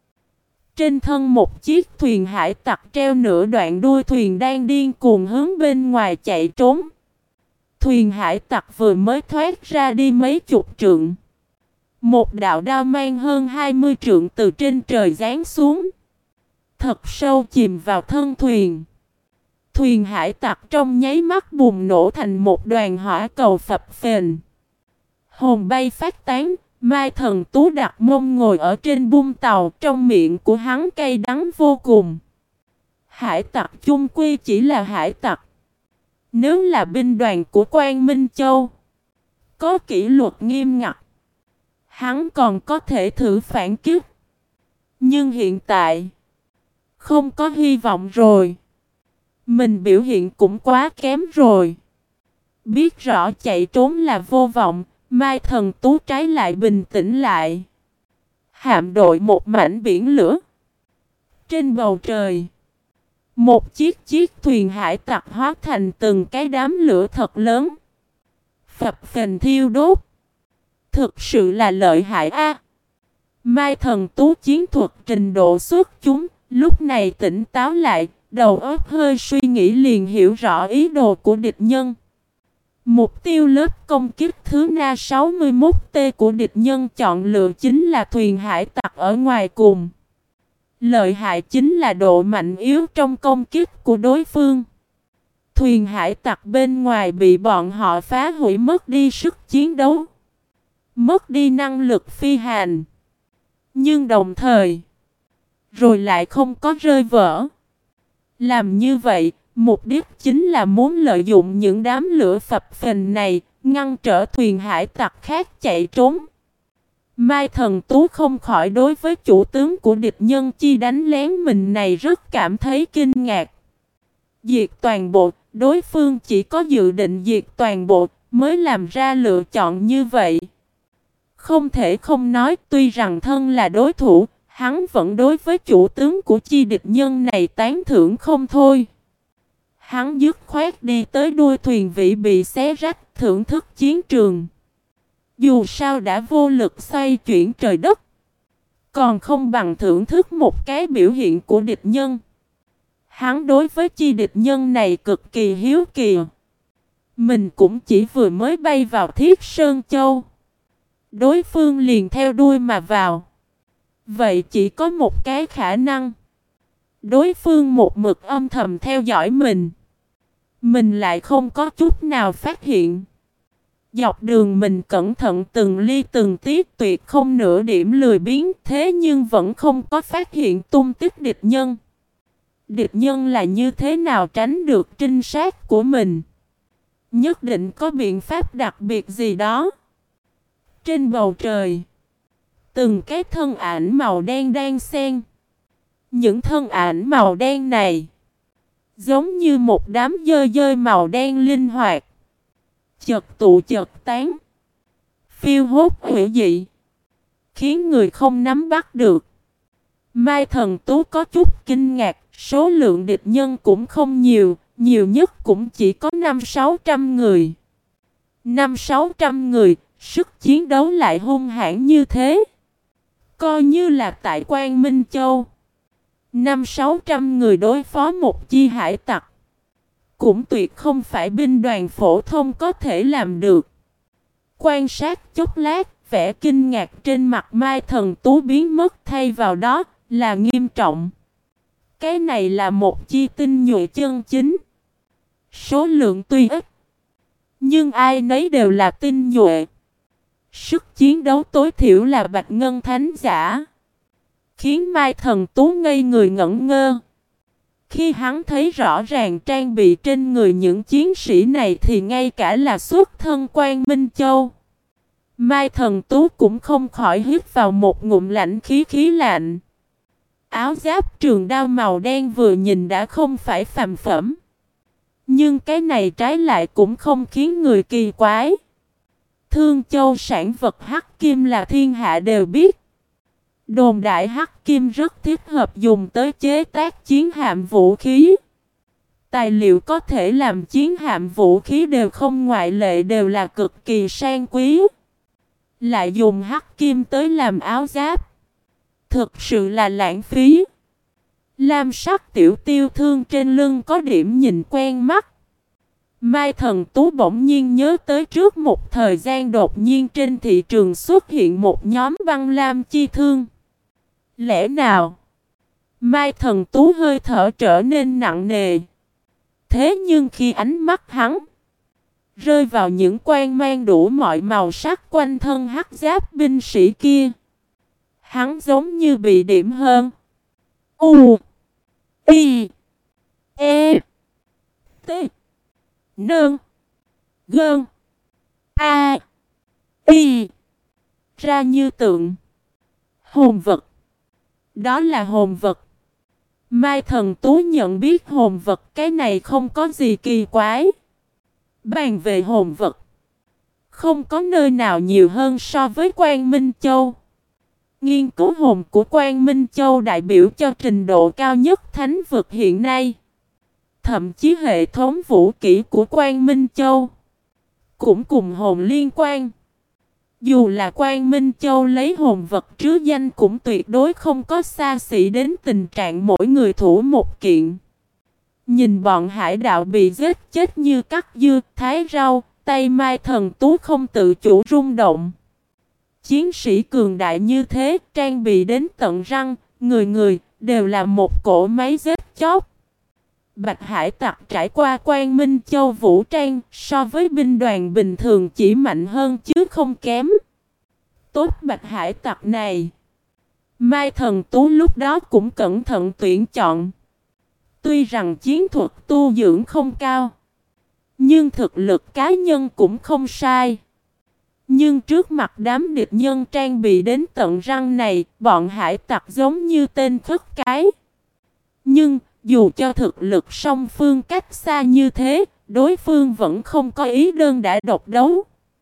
Trên thân một chiếc thuyền hải tặc treo nửa đoạn đuôi thuyền đang điên cuồng hướng bên ngoài chạy trốn. Thuyền hải tặc vừa mới thoát ra đi mấy chục trượng. Một đạo đao mang hơn hai mươi trượng từ trên trời giáng xuống, thật sâu chìm vào thân thuyền. Thuyền hải tặc trong nháy mắt bùng nổ thành một đoàn hỏa cầu phập phền. Hồn bay phát tán. Mai Thần Tú đặt mông ngồi ở trên bung tàu, trong miệng của hắn cay đắng vô cùng. Hải tặc chung quy chỉ là hải tặc. Nếu là binh đoàn của Quang Minh Châu, có kỷ luật nghiêm ngặt, hắn còn có thể thử phản kích. Nhưng hiện tại, không có hy vọng rồi. Mình biểu hiện cũng quá kém rồi. Biết rõ chạy trốn là vô vọng, Mai Thần Tú trái lại bình tĩnh lại. Hạm đội một mảnh biển lửa. Trên bầu trời, một chiếc chiếc thuyền hải tặc hóa thành từng cái đám lửa thật lớn. Phập phình thiêu đốt. Thực sự là lợi hại a. Mai Thần Tú chiến thuật trình độ xuất chúng, lúc này tỉnh táo lại, đầu óc hơi suy nghĩ liền hiểu rõ ý đồ của địch nhân. Mục tiêu lớp công kích thứ Na sáu mươi mốt T của địch nhân chọn lựa chính là thuyền hải tặc ở ngoài cùng. Lợi hại chính là độ mạnh yếu trong công kích của đối phương. Thuyền hải tặc bên ngoài bị bọn họ phá hủy, mất đi sức chiến đấu, mất đi năng lực phi hành. Nhưng đồng thời, rồi lại không có rơi vỡ. Làm như vậy, mục đích chính là muốn lợi dụng những đám lửa phập phình này, ngăn trở thuyền hải tặc khác chạy trốn. Mai Thần Tú không khỏi đối với chủ tướng của địch nhân chi đánh lén mình này rất cảm thấy kinh ngạc. Diệt toàn bộ, đối phương chỉ có dự định diệt toàn bộ mới làm ra lựa chọn như vậy. Không thể không nói, tuy rằng thân là đối thủ, hắn vẫn đối với chủ tướng của chi địch nhân này tán thưởng không thôi. Hắn dứt khoát đi tới đuôi thuyền vĩ bị xé rách, thưởng thức chiến trường. Dù sao đã vô lực xoay chuyển trời đất, còn không bằng thưởng thức một cái biểu hiện của địch nhân. Hắn đối với chi địch nhân này cực kỳ hiếu kỳ. Mình cũng chỉ vừa mới bay vào Thiết Sơn Châu, đối phương liền theo đuôi mà vào. Vậy chỉ có một cái khả năng, đối phương một mực âm thầm theo dõi mình, mình lại không có chút nào phát hiện. Dọc đường mình cẩn thận từng ly từng tí, tuyệt không nửa điểm lười biếng, thế nhưng vẫn không có phát hiện tung tích địch nhân. Địch nhân là như thế nào tránh được trinh sát của mình? Nhất định có biện pháp đặc biệt gì đó. Trên bầu trời, từng cái thân ảnh màu đen đang xen. Những thân ảnh màu đen này giống như một đám dơi dơi màu đen linh hoạt, chợt tụ chợt tán, phiêu hốt hủy dị, khiến người không nắm bắt được. Mai Thần Tú có chút kinh ngạc, số lượng địch nhân cũng không nhiều, nhiều nhất cũng chỉ có năm sáu trăm người. Năm sáu trăm người, sức chiến đấu lại hung hãn như thế. Coi như là tại Quang Minh Châu, năm sáu trăm người đối phó một chi hải tặc, cũng tuyệt không phải binh đoàn phổ thông có thể làm được. Quan sát chốc lát, vẻ kinh ngạc trên mặt Mai Thần Tú biến mất, thay vào đó là nghiêm trọng. Cái này là một chi tinh nhuệ chân chính. Số lượng tuy ít, nhưng ai nấy đều là tinh nhuệ. Sức chiến đấu tối thiểu là bạch ngân thánh giả, khiến Mai Thần Tú ngây người ngẩn ngơ. Khi hắn thấy rõ ràng trang bị trên người những chiến sĩ này thì ngay cả là xuất thân Quang Minh Châu, Mai Thần Tú cũng không khỏi hít vào một ngụm lạnh khí khí lạnh. Áo giáp trường đao màu đen vừa nhìn đã không phải phàm phẩm. Nhưng cái này trái lại cũng không khiến người kỳ quái. Thương Châu sản vật hắc kim là thiên hạ đều biết. Đồn đại hắc kim rất thích hợp dùng tới chế tác chiến hạm vũ khí. Tài liệu có thể làm chiến hạm vũ khí đều không ngoại lệ, đều là cực kỳ sang quý. Lại dùng hắc kim tới làm áo giáp, thực sự là lãng phí. Lam sắc tiểu tiêu thương trên lưng có điểm nhìn quen mắt. Mai Thần Tú bỗng nhiên nhớ tới trước một thời gian đột nhiên trên thị trường xuất hiện một nhóm băng lam chi thương. Lẽ nào? Mai Thần Tú hơi thở trở nên nặng nề. Thế nhưng khi ánh mắt hắn rơi vào những quang mang đủ mọi màu sắc quanh thân hắc giáp binh sĩ kia, hắn giống như bị điểm hơn. U I E T Nương Gơn A I ra như tượng hồn vật. Đó là hồn vật. Mai Thần Tú nhận biết hồn vật cái này không có gì kỳ quái. Bàn về hồn vật, không có nơi nào nhiều hơn so với Quang Minh Châu. Nghiên cứu hồn của Quang Minh Châu đại biểu cho trình độ cao nhất thánh vực hiện nay. Thậm chí hệ thống vũ kỹ của Quang Minh Châu cũng cùng hồn liên quan. Dù là Quang Minh Châu lấy hồn vật trứ danh cũng tuyệt đối không có xa xỉ đến tình trạng mỗi người thủ một kiện. Nhìn bọn hải đạo bị giết chết như cắt dưa, thái rau, tay Mai Thần Tú không tự chủ rung động. Chiến sĩ cường đại như thế, trang bị đến tận răng, người người đều là một cỗ máy giết chóc. Bạch hải tặc trải qua Quang Minh Châu vũ trang, so với binh đoàn bình thường chỉ mạnh hơn chứ không kém. Tốt bạch hải tặc này, Mai Thần Tú lúc đó cũng cẩn thận tuyển chọn. Tuy rằng chiến thuật tu dưỡng không cao, nhưng thực lực cá nhân cũng không sai. Nhưng trước mặt đám địch nhân trang bị đến tận răng này, bọn hải tặc giống như tên khất cái. Nhưng, dù cho thực lực song phương cách xa như thế, đối phương vẫn không có ý đơn đã độc đấu.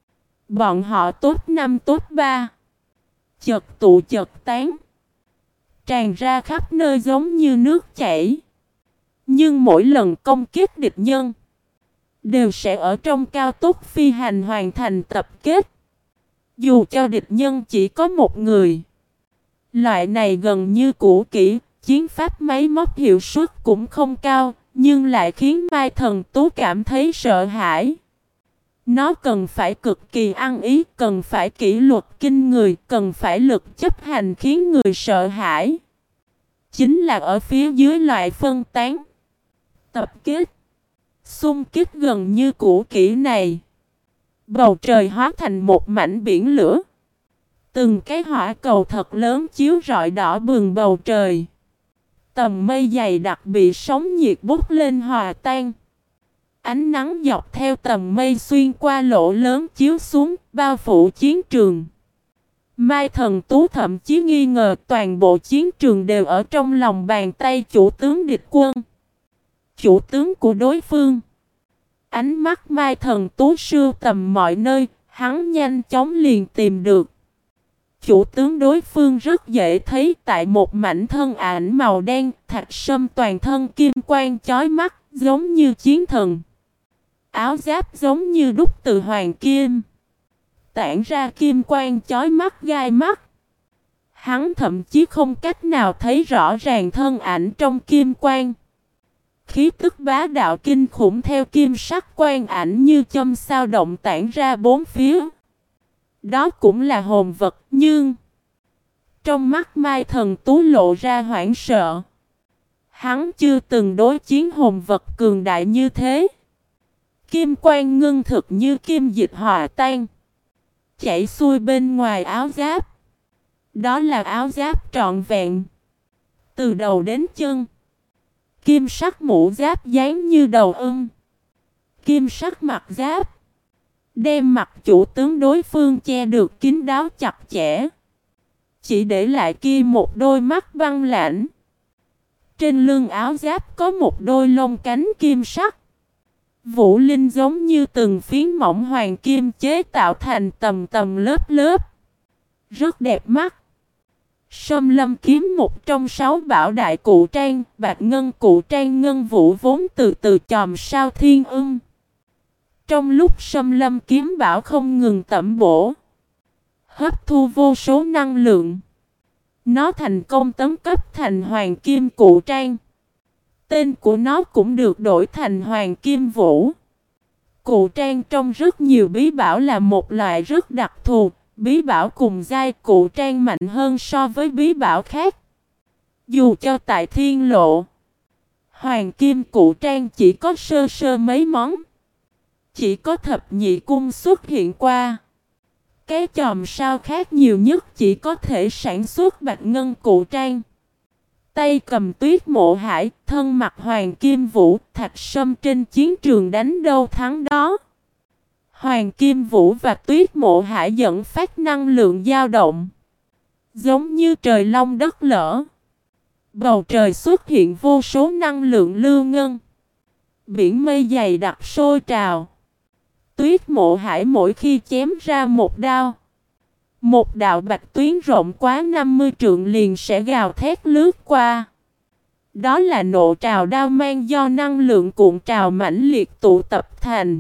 Bọn họ tốt năm tốt ba, chật tụ chật tán, tràn ra khắp nơi giống như nước chảy. Nhưng mỗi lần công kích địch nhân, đều sẽ ở trong cao tốc phi hành hoàn thành tập kết. Dù cho địch nhân chỉ có một người, loại này gần như cũ kỹ, chiến pháp máy móc hiệu suất cũng không cao, nhưng lại khiến Mai Thần Tú cảm thấy sợ hãi. Nó cần phải cực kỳ ăn ý, cần phải kỷ luật kinh người, cần phải lực chấp hành khiến người sợ hãi. Chính là ở phía dưới loại phân tán, tập kết, xung kích gần như cũ kỹ này. Bầu trời hóa thành một mảnh biển lửa. Từng cái hỏa cầu thật lớn chiếu rọi đỏ bừng bầu trời. Tầm mây dày đặc bị sóng nhiệt bốc lên hòa tan. Ánh nắng dọc theo tầm mây xuyên qua lỗ lớn chiếu xuống, bao phủ chiến trường. Mai Thần Tú thậm chí nghi ngờ toàn bộ chiến trường đều ở trong lòng bàn tay chủ tướng địch quân. Chủ tướng của đối phương. Ánh mắt Mai Thần Tú sưu tầm mọi nơi, hắn nhanh chóng liền tìm được. Chủ tướng đối phương rất dễ thấy tại một mảnh thân ảnh màu đen, thạch sâm toàn thân kim quang chói mắt, giống như chiến thần. Áo giáp giống như đúc từ hoàng kim, tản ra kim quang chói mắt gai mắt. Hắn thậm chí không cách nào thấy rõ ràng thân ảnh trong kim quang. Khí tức bá đạo kinh khủng theo kim sắc quang ảnh như châm sao động tản ra bốn phía. Đó cũng là hồn vật, nhưng trong mắt Mai Thần Tú lộ ra hoảng sợ. Hắn chưa từng đối chiến hồn vật cường đại như thế. Kim quang ngưng thực như kim dịch hòa tan, chảy xuôi bên ngoài áo giáp. Đó là áo giáp trọn vẹn, từ đầu đến chân. Kim sắc mũ giáp dáng như đầu ưng. Kim sắc mặt giáp đem mặt chủ tướng đối phương che được kín đáo chặt chẽ, chỉ để lại kia một đôi mắt băng lãnh. Trên lưng áo giáp có một đôi lông cánh kim sắc. Vũ linh giống như từng phiến mỏng hoàng kim chế tạo thành tầm tầm lớp lớp, rất đẹp mắt. Sâm lâm kiếm một trong sáu bảo đại cụ trang, bạch ngân cụ trang ngân vũ vốn từ từ chòm sao thiên ưng. Trong lúc sâm lâm kiếm bảo không ngừng tẩm bổ, hấp thu vô số năng lượng, nó thành công tấn cấp thành hoàng kim cụ trang. Tên của nó cũng được đổi thành hoàng kim vũ. Cụ trang trong rất nhiều bí bảo là một loại rất đặc thù. Bí bảo cùng giai cụ trang mạnh hơn so với bí bảo khác. Dù cho tại thiên lộ, hoàng kim cụ trang chỉ có sơ sơ mấy món. Chỉ có thập nhị cung xuất hiện qua. Cái chòm sao khác nhiều nhất chỉ có thể sản xuất bạch ngân cụ trang. Tay cầm tuyết mộ hải, thân mặc hoàng kim vũ, thạch sâm trên chiến trường đánh đâu thắng đó. Hoàng kim vũ và tuyết mộ hải dẫn phát năng lượng dao động, giống như trời long đất lở. Bầu trời xuất hiện vô số năng lượng lưu ngân. Biển mây dày đặc sôi trào. Tuyết Mộ Hải mỗi khi chém ra một đao, một đạo bạch tuyến rộng quá năm mươi trượng liền sẽ gào thét lướt qua. Đó là nộ trào đao mang do năng lượng cuộn trào mãnh liệt tụ tập thành.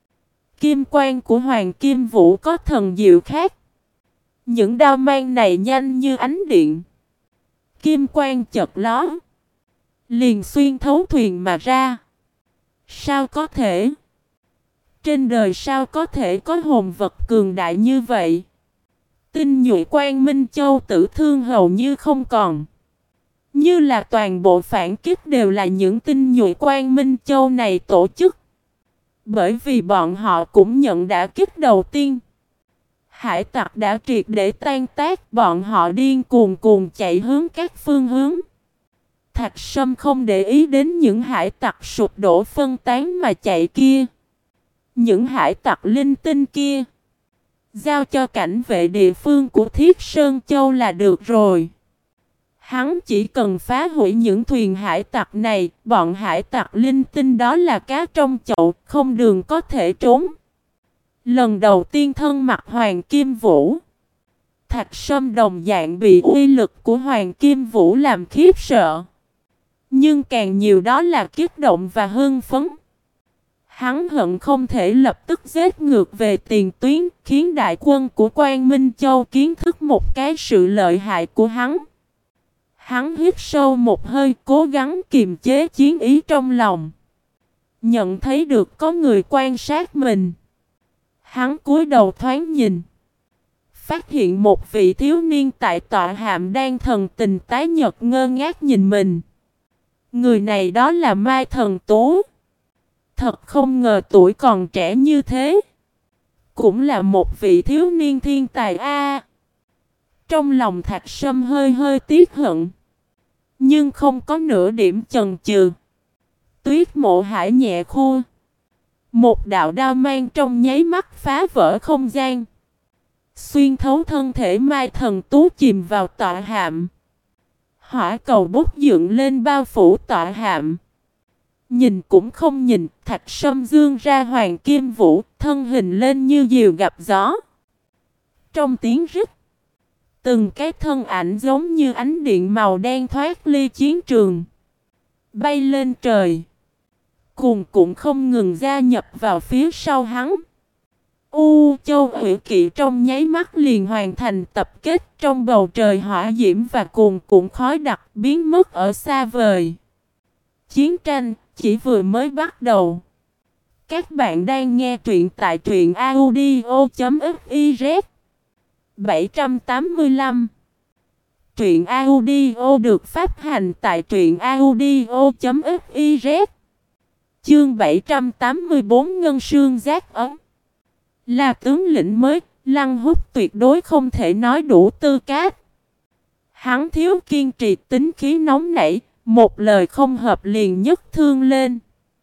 Kim quang của Hoàng Kim Vũ có thần diệu khác. Những đao mang này nhanh như ánh điện. Kim quang chợt lóe, liền xuyên thấu thuyền mà ra. Sao có thể? Trên đời sao có thể có hồn vật cường đại như vậy? Tinh nhuệ Quang Minh Châu tử thương hầu như không còn. Như là toàn bộ phản kích đều là những tinh nhuệ Quang Minh Châu này tổ chức. Bởi vì bọn họ cũng nhận đả kích đầu tiên. Hải tặc đã triệt để tan tác, bọn họ điên cuồng cuồng chạy hướng các phương hướng. Thạch Sâm không để ý đến những hải tặc sụp đổ phân tán mà chạy kia. Những hải tặc linh tinh kia, giao cho cảnh vệ địa phương của Thiết Sơn Châu là được rồi. Hắn chỉ cần phá hủy những thuyền hải tặc này, bọn hải tặc linh tinh đó là cá trong chậu, không đường có thể trốn. Lần đầu tiên thân mặc Hoàng Kim Vũ, Thạch Sâm đồng dạng bị uy lực của Hoàng Kim Vũ làm khiếp sợ. Nhưng càng nhiều đó là kích động và hưng phấn. Hắn hận không thể lập tức giết ngược về tiền tuyến, khiến đại quân của Quang Minh Châu kiến thức một cái sự lợi hại của hắn. Hắn hít sâu một hơi, cố gắng kiềm chế chiến ý trong lòng. Nhận thấy được có người quan sát mình, hắn cúi đầu thoáng nhìn, phát hiện một vị thiếu niên tại tọa hạm đang thần tình tái nhợt ngơ ngác nhìn mình. Người này đó là Mai Thần Tú. Thật không ngờ tuổi còn trẻ như thế, cũng là một vị thiếu niên thiên tài a. Trong lòng Thạch Sâm hơi hơi tiếc hận, nhưng không có nửa điểm chần chừ. Tuyết Mộ Hải nhẹ khua, một đạo đao mang trong nháy mắt phá vỡ không gian, xuyên thấu thân thể Mai Thần Tú chìm vào tọa hạm. Hỏa cầu bốc dựng lên bao phủ tọa hạm. Nhìn cũng không nhìn, Thạch Sâm dương ra Hoàng Kim Vũ, thân hình lên như diều gặp gió. Trong tiếng rít, từng cái thân ảnh giống như ánh điện màu đen thoát ly chiến trường, bay lên trời, cuồn cuộn không ngừng gia nhập vào phía sau hắn. U Châu Hủy Kỵ trong nháy mắt liền hoàn thành tập kết trong bầu trời hỏa diễm và cuồn cuộn khói đặc biến mất ở xa vời. Chiến tranh chỉ vừa mới bắt đầu. Các bạn đang nghe truyện tại truyện audio chấm fiz. bảy trăm tám mươi lăm. Truyện audio được phát hành tại truyện audio chấm fiz. Chương bảy trăm tám mươi tư Ngân Sương Giác Ấn. Là tướng lĩnh mới, Lăng Húc tuyệt đối không thể nói đủ tư cách. Hắn thiếu kiên trì, tính khí nóng nảy, một lời không hợp liền nhấc thương lên.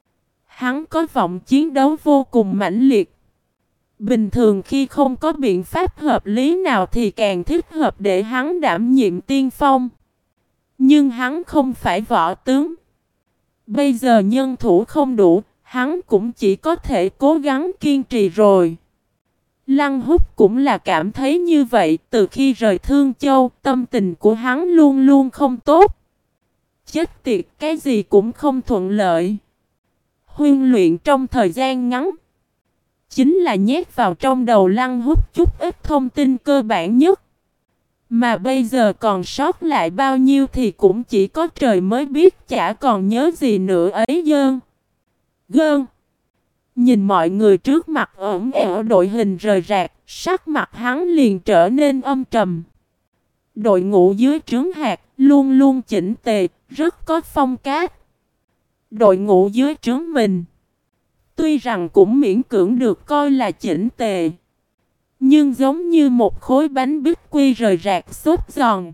Hắn có vọng chiến đấu vô cùng mãnh liệt. Bình thường khi không có biện pháp hợp lý nào thì càng thích hợp để hắn đảm nhiệm tiên phong. Nhưng hắn không phải võ tướng. Bây giờ nhân thủ không đủ, hắn cũng chỉ có thể cố gắng kiên trì rồi. Lăng Húc cũng là cảm thấy như vậy, từ khi rời Thương Châu, tâm tình của hắn luôn luôn không tốt. Chết tiệt, cái gì cũng không thuận lợi. Huynh luyện trong thời gian ngắn, chính là nhét vào trong đầu Lăng Húc chút ít thông tin cơ bản nhất. Mà bây giờ còn sót lại bao nhiêu thì cũng chỉ có trời mới biết, chả còn nhớ gì nữa ấy dơn. Gơn. Nhìn mọi người trước mặt ẩn ẻo đội hình rời rạc, sắc mặt hắn liền trở nên âm trầm. Đội ngũ dưới trướng hạt luôn luôn chỉnh tề, rất có phong cách. Đội ngũ dưới trướng mình, tuy rằng cũng miễn cưỡng được coi là chỉnh tề, nhưng giống như một khối bánh bít quy rời rạc xốp giòn,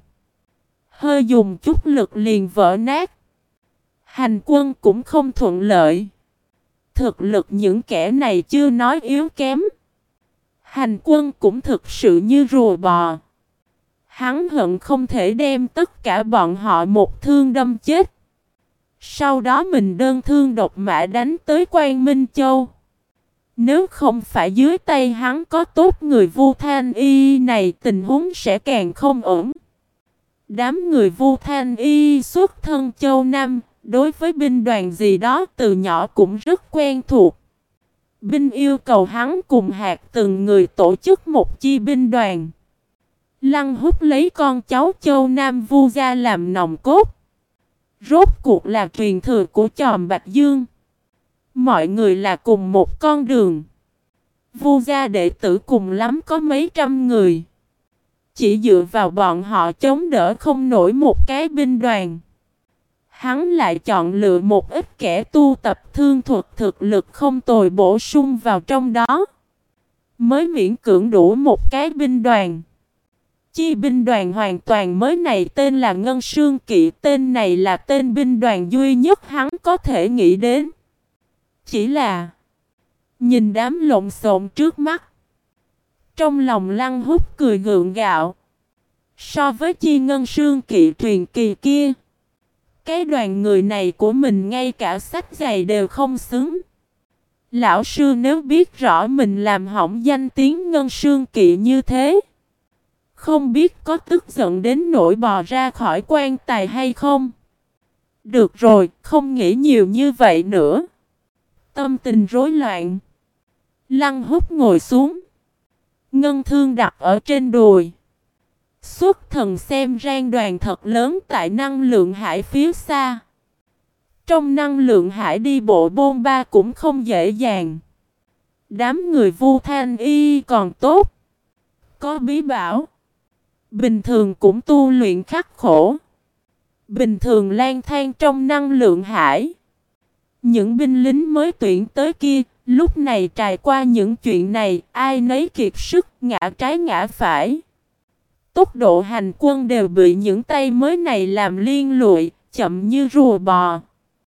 hơi dùng chút lực liền vỡ nát. Hành quân cũng không thuận lợi. Thực lực những kẻ này chưa nói yếu kém. Hành quân cũng thực sự như rùa bò. Hắn hận không thể đem tất cả bọn họ một thương đâm chết. Sau đó mình đơn thương độc mã đánh tới Quang Minh Châu. Nếu không phải dưới tay hắn có tốt người Vu Thanh Y này, tình huống sẽ càng không ổn. Đám người Vu Thanh Y xuất thân Châu Nam, đối với binh đoàn gì đó từ nhỏ cũng rất quen thuộc. Binh yêu cầu hắn cùng hạt từng người tổ chức một chi binh đoàn. Lăng Húc lấy con cháu Châu Nam Vu gia làm nòng cốt. Rốt cuộc là truyền thừa của Chòm Bạch Dương. Mọi người là cùng một con đường. Vu gia đệ tử cùng lắm có mấy trăm người. Chỉ dựa vào bọn họ chống đỡ không nổi một cái binh đoàn. Hắn lại chọn lựa một ít kẻ tu tập thương thuật thực lực không tồi bổ sung vào trong đó. Mới miễn cưỡng đủ một cái binh đoàn. Chi binh đoàn hoàn toàn mới này tên là Ngân Sương Kỵ. Tên này là tên binh đoàn duy nhất hắn có thể nghĩ đến. Chỉ là nhìn đám lộn xộn trước mắt, trong lòng Lăng Húc cười gượng gạo. So với chi Ngân Sương Kỵ truyền kỳ kia, cái đoàn người này của mình ngay cả sách giày đều không xứng. Lão sư nếu biết rõ mình làm hỏng danh tiếng Ngân Sương Kỵ như thế, không biết có tức giận đến nỗi bò ra khỏi quan tài hay không? Được rồi, không nghĩ nhiều như vậy nữa. Tâm tình rối loạn, Lăng Húc ngồi xuống, ngân thương đặt ở trên đùi. Xuất thần xem rang đoàn thật lớn tại năng lượng hải phía xa. Trong năng lượng hải đi bộ bôn ba cũng không dễ dàng. Đám người Vu Thanh Y còn tốt, có bí bảo. Bình thường cũng tu luyện khắc khổ. Bình thường lang thang trong năng lượng hải. Những binh lính mới tuyển tới kia, lúc này trải qua những chuyện này, ai nấy kiệt sức, ngã trái ngã phải. Tốc độ hành quân đều bị những tay mới này làm liên lụy, chậm như rùa bò.